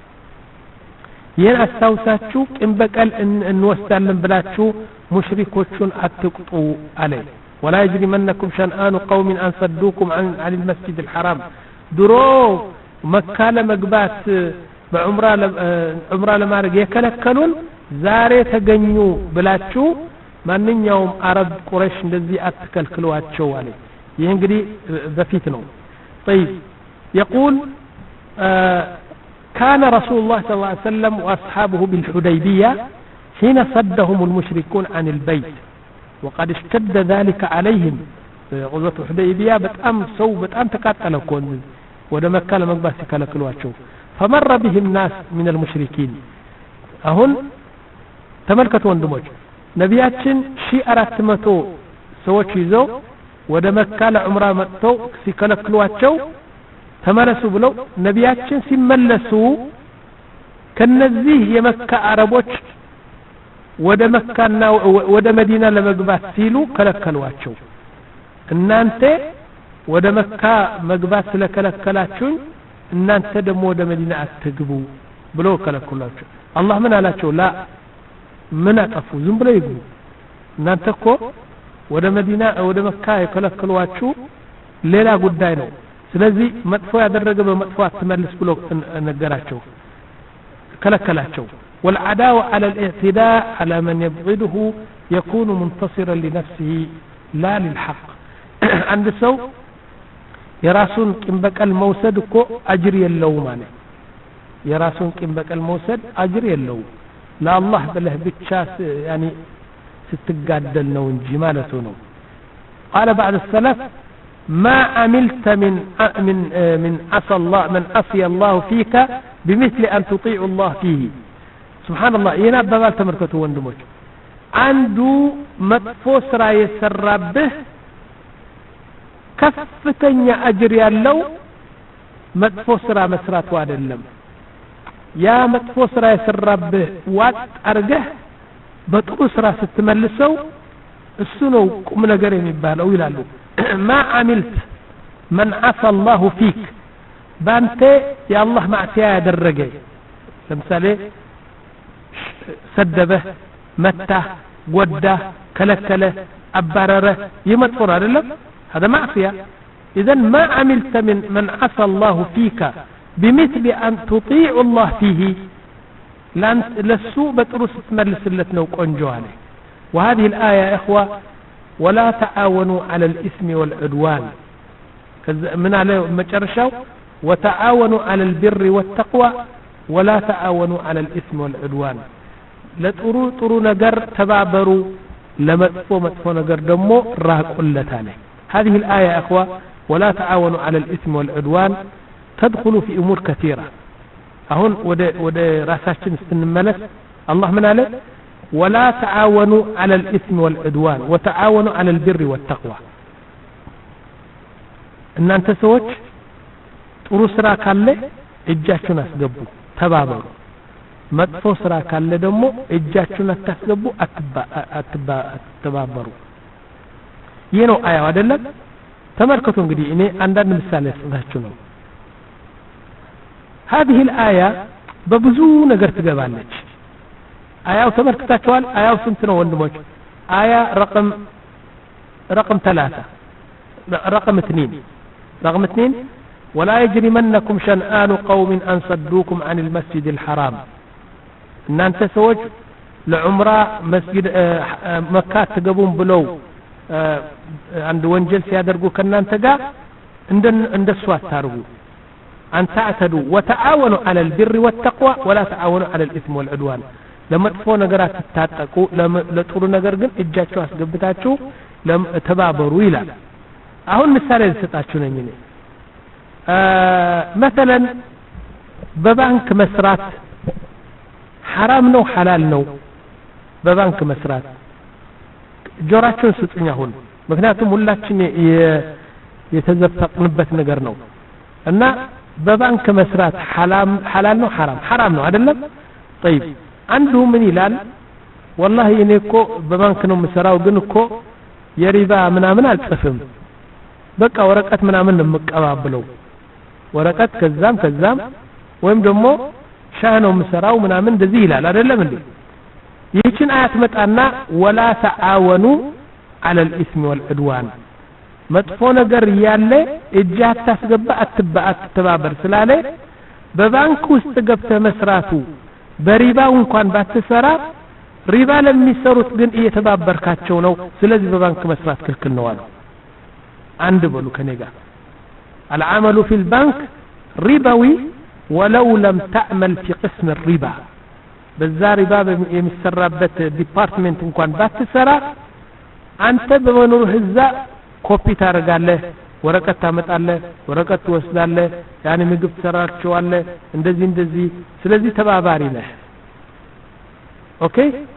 ይህን አስታውሳችሁ ቂም በቀል እንወስዳለን ብላችሁ ሙሽሪኮቹን አትቁጡ አለ። ولا يجرمنكم شنآن قوم أن صدوكم عن عن المسجد الحرام ድሮ መካ ለመግባት በዑምራ ዑምራ ለማድረግ የከለከሉን ዛሬ ተገኙ ብላችሁ ማንኛውም አረብ ቁረይሽ እንደዚህ አትከልክሏቸው አለ። ይህ እንግዲህ በፊት ነው። طيب يقول آه كان رسول الله صلى الله عليه وسلم واصحابه بالحديبيه حين صدهم المشركون عن البيت وقد اشتد ذلك عليهم. غزوة الحديبيه በጣም ሰው በጣም ተቃጠለ እኮ ወደ መካ ለመግባት ሲከለክሏቸው فمر بهم ناس من المشركين. አሁን ተመልከቱ ወንድሞች ነቢያችን ሺህ አራት መቶ ሰዎች ይዘው ወደ መካ ለዑምራ መጥተው ሲከለክሏቸው ተመለሱ ብለው ነቢያችን ሲመለሱ ከነዚህ የመካ አረቦች ወደ መካና ወደ መዲና ለመግባት ሲሉ ከለከሏቸው። እናንተ ወደ መካ መግባት ስለከለከላችሁኝ እናንተ ደግሞ ወደ መዲና አትግቡ ብሎ ከለከሏቸው አላህ ምን አላቸው ላ ምን አጠፉ ዝም ብለው ይግቡ እናንተ እኮ ወደ መዲና ወደ መካ የከለከሏችሁ ሌላ ጉዳይ ነው ስለዚህ መጥፎ ያደረገ በመጥፎ አትመልስ ብሎ ነገራቸው ከለከላቸው والعداوة على الاعتداء على من يبغضه يكون منتصرا لنفسه لا للحق عند سو يراسون كم بقى الموسد كو أجر يلو مانه يراسون كم بقى الموسد أجر يلو لا الله بله بتشاس يعني ستقادل نو جمالته نو قال بعد السلف ما عملت من من من عصى الله من عصي الله فيك بمثل أن تطيع الله فيه سبحان الله ينبه تمركته وندمج عنده مطفو سرا يسربه كفتنيا أجر يالله مطفو سرا مسرات وادلم يا مطفو سرا يسربه وات أرجه بطرو سرا ستملسو السنو من قريم يبالو يلالو ما عملت من عصى الله فيك بانت يا الله معسيا درجي لمثالي سدبه مته وده كلكله أبرره يمطفر هذا هذا معصية إذن ما عملت من من عصى الله فيك بمثل أن تطيع الله فيه لأن للسوء بترس تملس اللتنا وقنجوانه وهذه الآية يا إخوة ولا تعاونوا على الإثم والعدوان من عليه مجرشوا وتعاونوا على البر والتقوى ولا تعاونوا على الإثم والعدوان لا ترو ترو نجر تبابروا لما تفو متفو نجر دمو راه قلتانه هذه الآية يا أخوة ولا تعاونوا على الإثم والعدوان تدخل في أمور كثيرة أهون ود ود راساشين استنملس الله من عليه ولا تعاونوا على الإثم والعدوان وتعاونوا على البر والتقوى إن أنت سوتش ጥሩ ስራ ካለ እጃችሁን አስገቡ ተባበሩ መጥፎ ስራ ካለ ደግሞ እጃችሁን አታስገቡ አትተባበሩ ይሄ ነው አያው አይደለም ተመልከቱ እንግዲህ እኔ አንዳንድ ምሳሌ ልሰጣችሁ ነው هذه الآية በብዙ ነገር ትገባለች አያው ተመልክታችኋል አያው ስንት ነው ወንድሞች አያ رقم رقم ثلاثة رقم اثنين رقم اثنين ولا يجرمنكم شنآن قوم أن صدوكم عن المسجد الحرام إن أنت سوج لعمرة مسجد مكة تقبون بلو عند وانجل سيادرقو كنا أنت قا عند السوات تارقو أن تعتدوا وتعاونوا على البر والتقوى ولا تعاونوا على الإثم والعدوان لما تفو نقرات تتاتقو لما تقولوا نقرقن إجاتشو أسقبتاتشو لما تبابروا إلى أهون مثال يستطاعتشو نجيني آه مثلا ببنك مسرات حرام نو حلال نو ببنك مسرات جوراتشون ستنيا هون مكنياتهم ሁላችን የተዘፈቅንበት ነገር ነው እና በባንክ መስራት حلال حلال ነው حرام حرام ነው አይደለም طيب አንዱ ምን ይላል والله እኔ እኮ በባንክ ነው መስራው ግን እኮ የሪባ ምናምን አልጽፍም በቃ ወረቀት ምናምን ነው የምቀባብለው ወረቀት ከዛም ከዛም ወይም ደግሞ ሻህ ነው መስራው ምናምን እንደዚህ ይላል አይደለም እንዴ ይህችን አያት መጣና ولا تعاونوا على الإثم والعدوان መጥፎ ነገር ያለ እጅ አታስገባ አትተባበር ስላለ በባንክ ውስጥ ገብተህ መስራቱ በሪባው እንኳን ባትሰራ ሪባ ለሚሰሩት ግን እየተባበርካቸው ነው ስለዚህ በባንክ መስራት ክልክል ነው አሉ አንድ በሉ ከኔ ጋር العمل في البنك ربوي ولو لم تعمل في قسم الربا በዛ ሪባ የሚሰራበት ዲፓርትመንት እንኳን ባትሰራ አንተ በመኖርህ እዛ ኮፒ ታረጋለህ ወረቀት ታመጣለህ ወረቀት ትወስዳለህ ያኔ ምግብ ትሰራቸዋለህ እንደዚህ እንደዚህ ስለዚህ ተባባሪ ነህ ኦኬ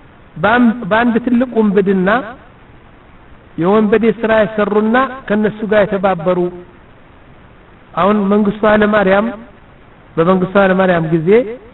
ባንድ ትልቅ ወንበድና የወንበዴ ስራ ያሰሩና ከነሱ ጋር የተባበሩ አሁን መንግስቱ ኃይለ ማርያም በመንግስቱ ኃይለ ማርያም ጊዜ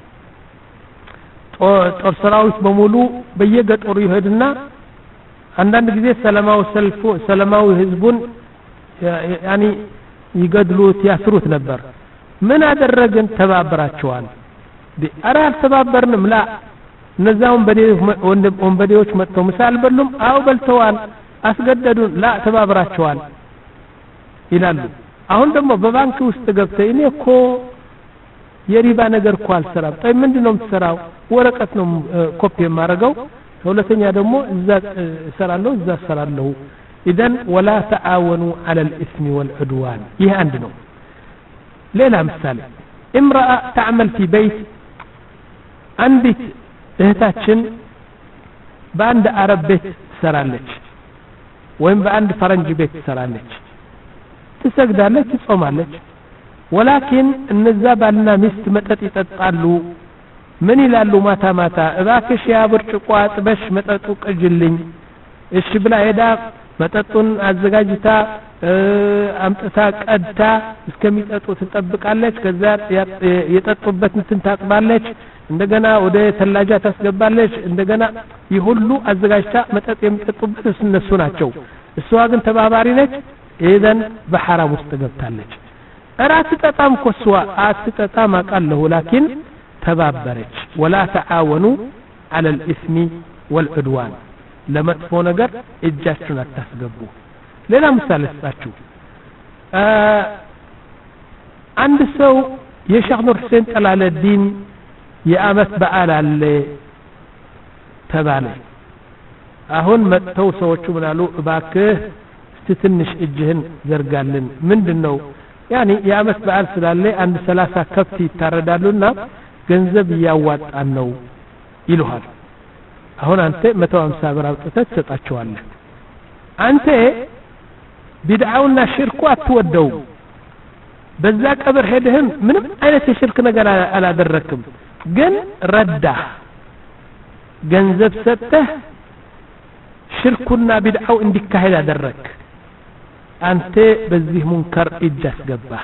ጦር ሰራዊት በሙሉ በየገጠሩ ይሄድና አንዳንድ ጊዜ ሰላማው ሰልፉ ሰላማው ህዝቡን ያኒ ይገድሉት ያስሩት ነበር ምን አደረግን ተባበራቸዋል ቢአራ ተባበርንም ላ እነዛውን ወንበዴዎች መጥተው ምሳል በሉም አው በልተዋል አስገደዱን ላ ተባበራቸዋል ይላሉ አሁን ደግሞ በባንክ ውስጥ ገብተህ እኔ እኮ የሪባ ነገር እኮ አልሰራም ጣይ ምንድነው የምትሰራው ወረቀት ነው ኮፒ የማረጋው ሁለተኛ ደግሞ እዛ ሰራለሁ እዛ ሰራለሁ اذا ولا تعاونوا على الاثم والعدوان ይህ አንድ ነው ሌላ ምሳሌ امراه تعمل في بيت አንዲት እህታችን በአንድ አረብ ቤት ትሰራለች ወይም በአንድ ፈረንጅ ቤት ትሰራለች ትሰግዳለች ትጾማለች ولكن እነዛ ባልና ሚስት መጠጥ ይጠጣሉ ምን ይላሉ ማታ ማታ እባክሽ ያ ብርጭቆ አጥበሽ መጠጡ ቅጅልኝ እሺ ብላ ሄዳ መጠጡን አዘጋጅታ አምጥታ ቀድታ እስከሚጠጡ ትጠብቃለች ከዛ የጠጡበት እንትን ታጥባለች እንደገና ወደ ተላጃ ታስገባለች እንደገና ይሁሉ አዘጋጅታ መጠጥ የሚጠጡበት እነሱ ናቸው እሷ ግን ተባባሪ ነች ኢዘን በሐራም ውስጥ ገብታለች እራት ተጣጣም ኮሷ አትጠጣም አቃለሁ ላኪን ተባበረች ولا تعاونوا على الاثم والعدوان ለመጥፎ ነገር እጃችሁን አታስገቡ ሌላ ምሳሌ ልስጣችሁ አንድ ሰው የሼክ ኑር ሁሴን ጠላለዲን የአመት በዓል አለ ተባለ አሁን መጥተው ሰዎቹ ምናሉ እባክህ ትንሽ እጅህን ዘርጋልን ምንድነው ያኒ የአመት በዓል ስላለ አንድ ሰላሳ ከብት ይታረዳሉና ገንዘብ ያዋጣን ነው ይሉሃል አሁን አንተ መቶ ሃምሳ ብር አውጥተህ ትሰጣቸዋለህ አንተ ቢድዓውና ሽርኩ አትወደው በዛ ቀብር ሄደህም ምንም አይነት የሽርክ ነገር አላደረክም ግን ረዳ ገንዘብ ሰጥተህ ሽርኩና ቢድዓው እንዲካሄድ አደረክ አንተ በዚህ ሙንከር እጅ አስገባህ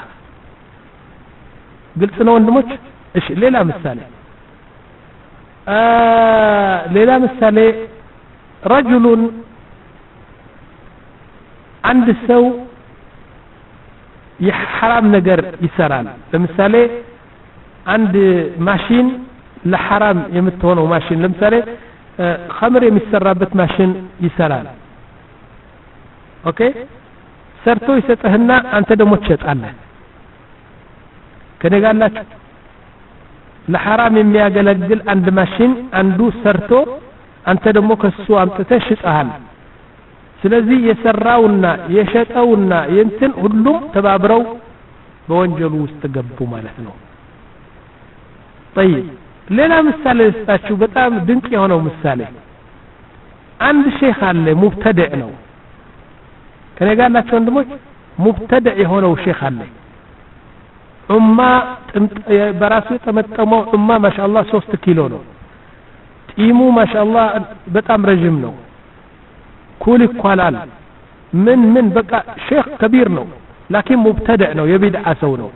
ግልጽ ነው ወንድሞች እሺ ሌላ ምሳሌ ሌላ ምሳሌ رجل عند ሰው የሐራም ነገር ይሰራል ለምሳሌ አንድ ማሽን ለሐራም የምትሆነው ማሽን ለምሳሌ ኸምር የሚሰራበት ማሽን ይሰራል ኦኬ ሰርቶ ይሰጥህና አንተ ደግሞ ትሸጣለህ ከነጋላችሁ ለሐራም የሚያገለግል አንድ ማሽን አንዱ ሰርቶ አንተ ደግሞ ከሱ አምጥተህ ሽጣሃል ስለዚህ የሰራውና የሸጠውና የንትን ሁሉም ተባብረው በወንጀሉ ውስጥ ገቡ ማለት ነው طيب ሌላ ምሳሌ ልስጣችሁ በጣም ድንቅ የሆነው ምሳሌ አንድ ሼክ አለ ሙብተዲዕ ነው ከነጋላችሁ ወንድሞች ሙብተዲዕ የሆነው ሼክ አለ ኡማ በራሱ ተመጠመው ኡማ ማሻአላህ ሶስት ኪሎ ነው ጢሙ ማሻአላህ በጣም ረጅም ነው ኩል ይኳላል ምን ምን በቃ ሼክ ከቢር ነው ላኪን ሙብተዲዕ ነው የቢድዓ ሰው ነው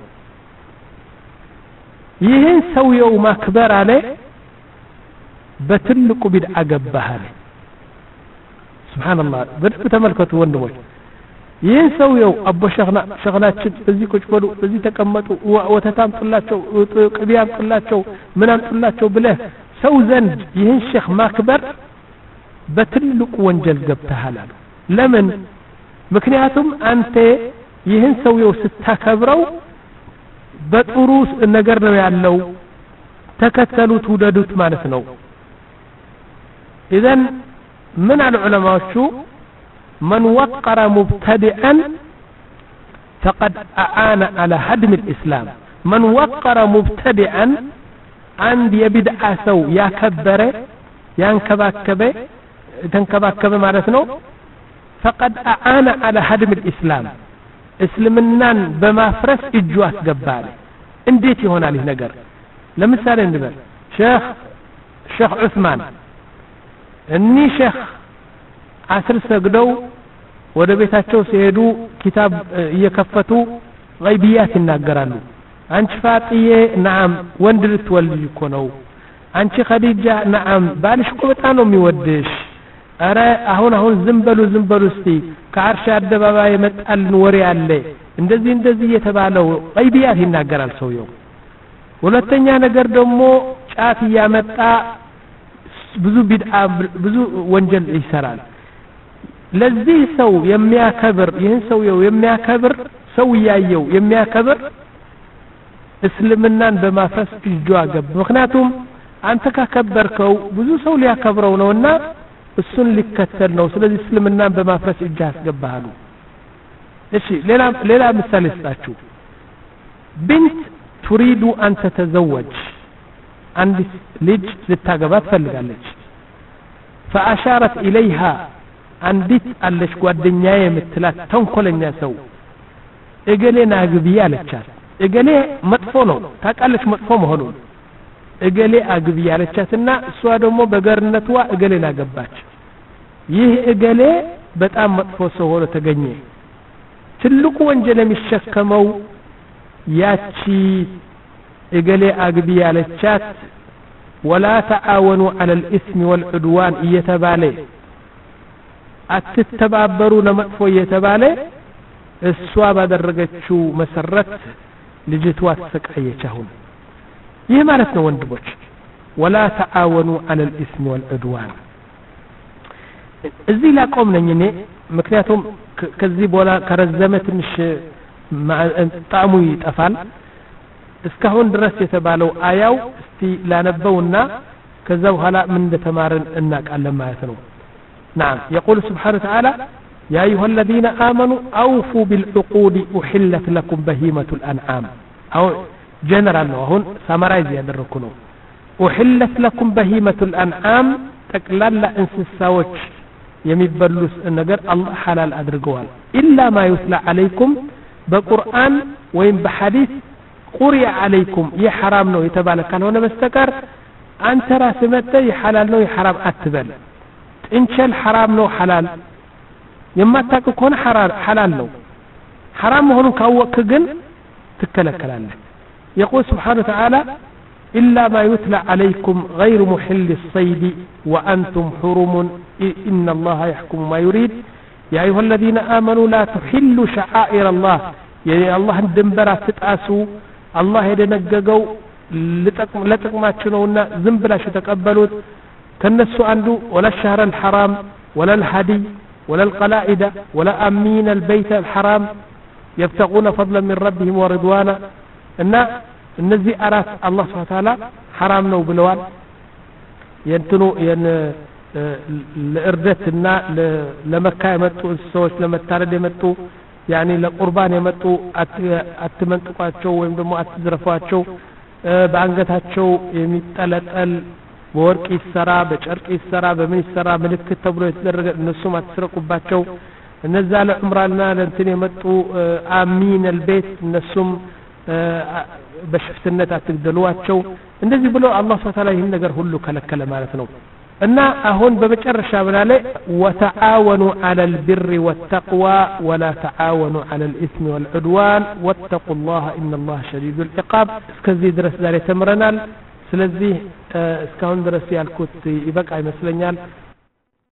ይህን ሰውየው ማክበር አለ በትልቁ ቢድዓ ገባህ አለ ሱብሃንአላህ በደንብ ተመልከቱ ወንድሞች ይህን ሰውየው አቦ ሸኽና ሸኽናችን እዚህ ቁጭ በሉ እዚህ ተቀመጡ ወተታም ጥላቸው ቅቢያም ጥላቸው ምናም ጥላቸው ብለህ ሰው ዘንድ ይህን ሼክ ማክበር በትልቁ ወንጀል ገብተሃል አሉ ለምን ምክንያቱም አንተ ይህን ሰውየው ስታከብረው በጥሩ ነገር ነው ያለው ተከተሉት ውደዱት ማለት ነው اذا من العلماء من وقر مبتدئا فقد أعان على هدم الإسلام من وقر مبتدئا عند يبدع سو يا كبر ينكبكب تنكبكب معناته فقد أعان على هدم الإسلام እስልምናን በማፍረስ እጁ አስገባለ እንዴት ይሆናል ይህ ነገር ለምሳሌ እንበል ሼክ ሼክ ዑስማን እኒ ሼክ አስር ሰግደው ወደ ቤታቸው ሲሄዱ ኪታብ እየከፈቱ ገይቢያት ይናገራሉ አንቺ ፋጥዬ ነዓም ወንድ ልትወልጂ እኮ ነው አንቺ ኸዲጃ ነዓም ባልሽ እኮ በጣም ነው የሚወድሽ አረ አሁን አሁን ዝም በሉ ዝም በሉ እስቲ ከአርሻ አደባባይ መጣልን ወሬ አለ እንደዚህ እንደዚህ የተባለው ቀይቢያት ይናገራል ሰውየው ሁለተኛ ነገር ደግሞ ጫት ያመጣ ብዙ ቢድዓ ብዙ ወንጀል ይሰራል ለዚህ ሰው የሚያከብር ይህን ሰውየው የሚያከብር ሰው ያየው የሚያከብር እስልምናን በማፍረስ እጁ አገብ ምክንያቱም አንተ ካከበርከው ብዙ ሰው ሊያከብረው ነውና እሱን ሊከተል ነው ስለዚህ እስልምናን በማፍረስ እጅ አስገባሉ እሺ ሌላ ሌላ ምሳሌ ስጣችሁ بنت تريد أن تتزوج عندك ልጅ ልታገባ ትፈልጋለች فأشارت إليها አንዲት አለች ጓደኛዬ የምትላት ተንኮለኛ ሰው እገሌና አግቢ አለቻት እገሌ መጥፎ ነው ታውቃለች መጥፎ መሆኑን እገሌ አግቢ አለቻትና እሷ ደግሞ በገርነቷ እገሌና ገባች ይህ እገሌ በጣም መጥፎ ሰው ሆኖ ተገኘ ትልቁ ወንጀል የሚሸከመው ያቺ እገሌ አግቢ አለቻት ولا تعاونوا على الإثم والعدوان እየተባለ አትተባበሩ ለመጥፎ እየተባለ እሷ ባደረገችው መሰረት ልጅቷ ተሰቃየች አሁን ይህ ማለት ነው ወንድሞች ولا تعاونوا على الإثم والعدوان እዚህ ላቆም ነኝ እኔ ምክንያቱም ከዚህ በኋላ ከረዘመ ትንሽ ጣዕሙ ይጠፋል እስካሁን ድረስ የተባለው አያው እስቲ ላነበውና ከዛ በኋላ ምን እንደተማርን እናቃለን ማለት ነው نعم يقول سبحانه وتعالى يا أيها الذين آمنوا أوفوا بالعقود أحلت لكم بهيمة الأنعام أو جنرال هون سامرايز يدركونه أحلت لكم بهيمة الأنعام تقلل انسساوش يمبلس النجر الله حلال أدرجوال إلا ما يتلى عليكم بقرآن وين بحديث قرئ عليكم يا حرام نو يتبالك كان هنا مستكر أنت راسمته يحلال نو يحرام أتبل إنشال حرام نو حلال يما تكون حلال حلال نو حرام هون كوك جن تكلك لله يقول سبحانه وتعالى إلا ما يتلى عليكم غير محل الصيد وأنتم حرم إن الله يحكم ما يريد يا أيها الذين آمنوا لا تحلوا شعائر الله يعني الله دنبرا تتأسوا الله يدنققوا لتقماتشنونا زنبلا شو تقبلوا كنسوا عنده ولا الشهر الحرام ولا الهدي ولا القلائد ولا أمين البيت الحرام يبتغون فضلا من ربهم ورضوانا إن النزي أرات الله سبحانه وتعالى حرام نو بلوان ينتنو ين لإردتنا لمكة يمتو السوش لما التارد يمتو يعني لقربان يمتو أتمنتقاتشو ويمدمو أتزرفاتشو بعنقتاتشو يمتلتل በወርቅ ይሰራ በጨርቅ ይሰራ በምን ይሰራ ምልክት ተብሎ የተደረገ እነሱም አትስረቁባቸው እነዛ ለዑምራና ለእንትን የመጡ አሚን البيت እነሱም በሽፍትነት አትግደሏቸው እንደዚህ ብሎ አላህ Subhanahu Ta'ala ይህን ነገር ሁሉ ከለከለ ማለት ነው እና አሁን በመጨረሻ ብላለ وتعاونوا على البر والتقوى ولا تعاونوا على الإثم والعدوان واتقوا الله إن الله شديد العقاب እስከዚህ ድረስ ዛሬ ተምረናል ስለዚህ እስካሁን ድረስ ያልኩት ይበቃ ይመስለኛል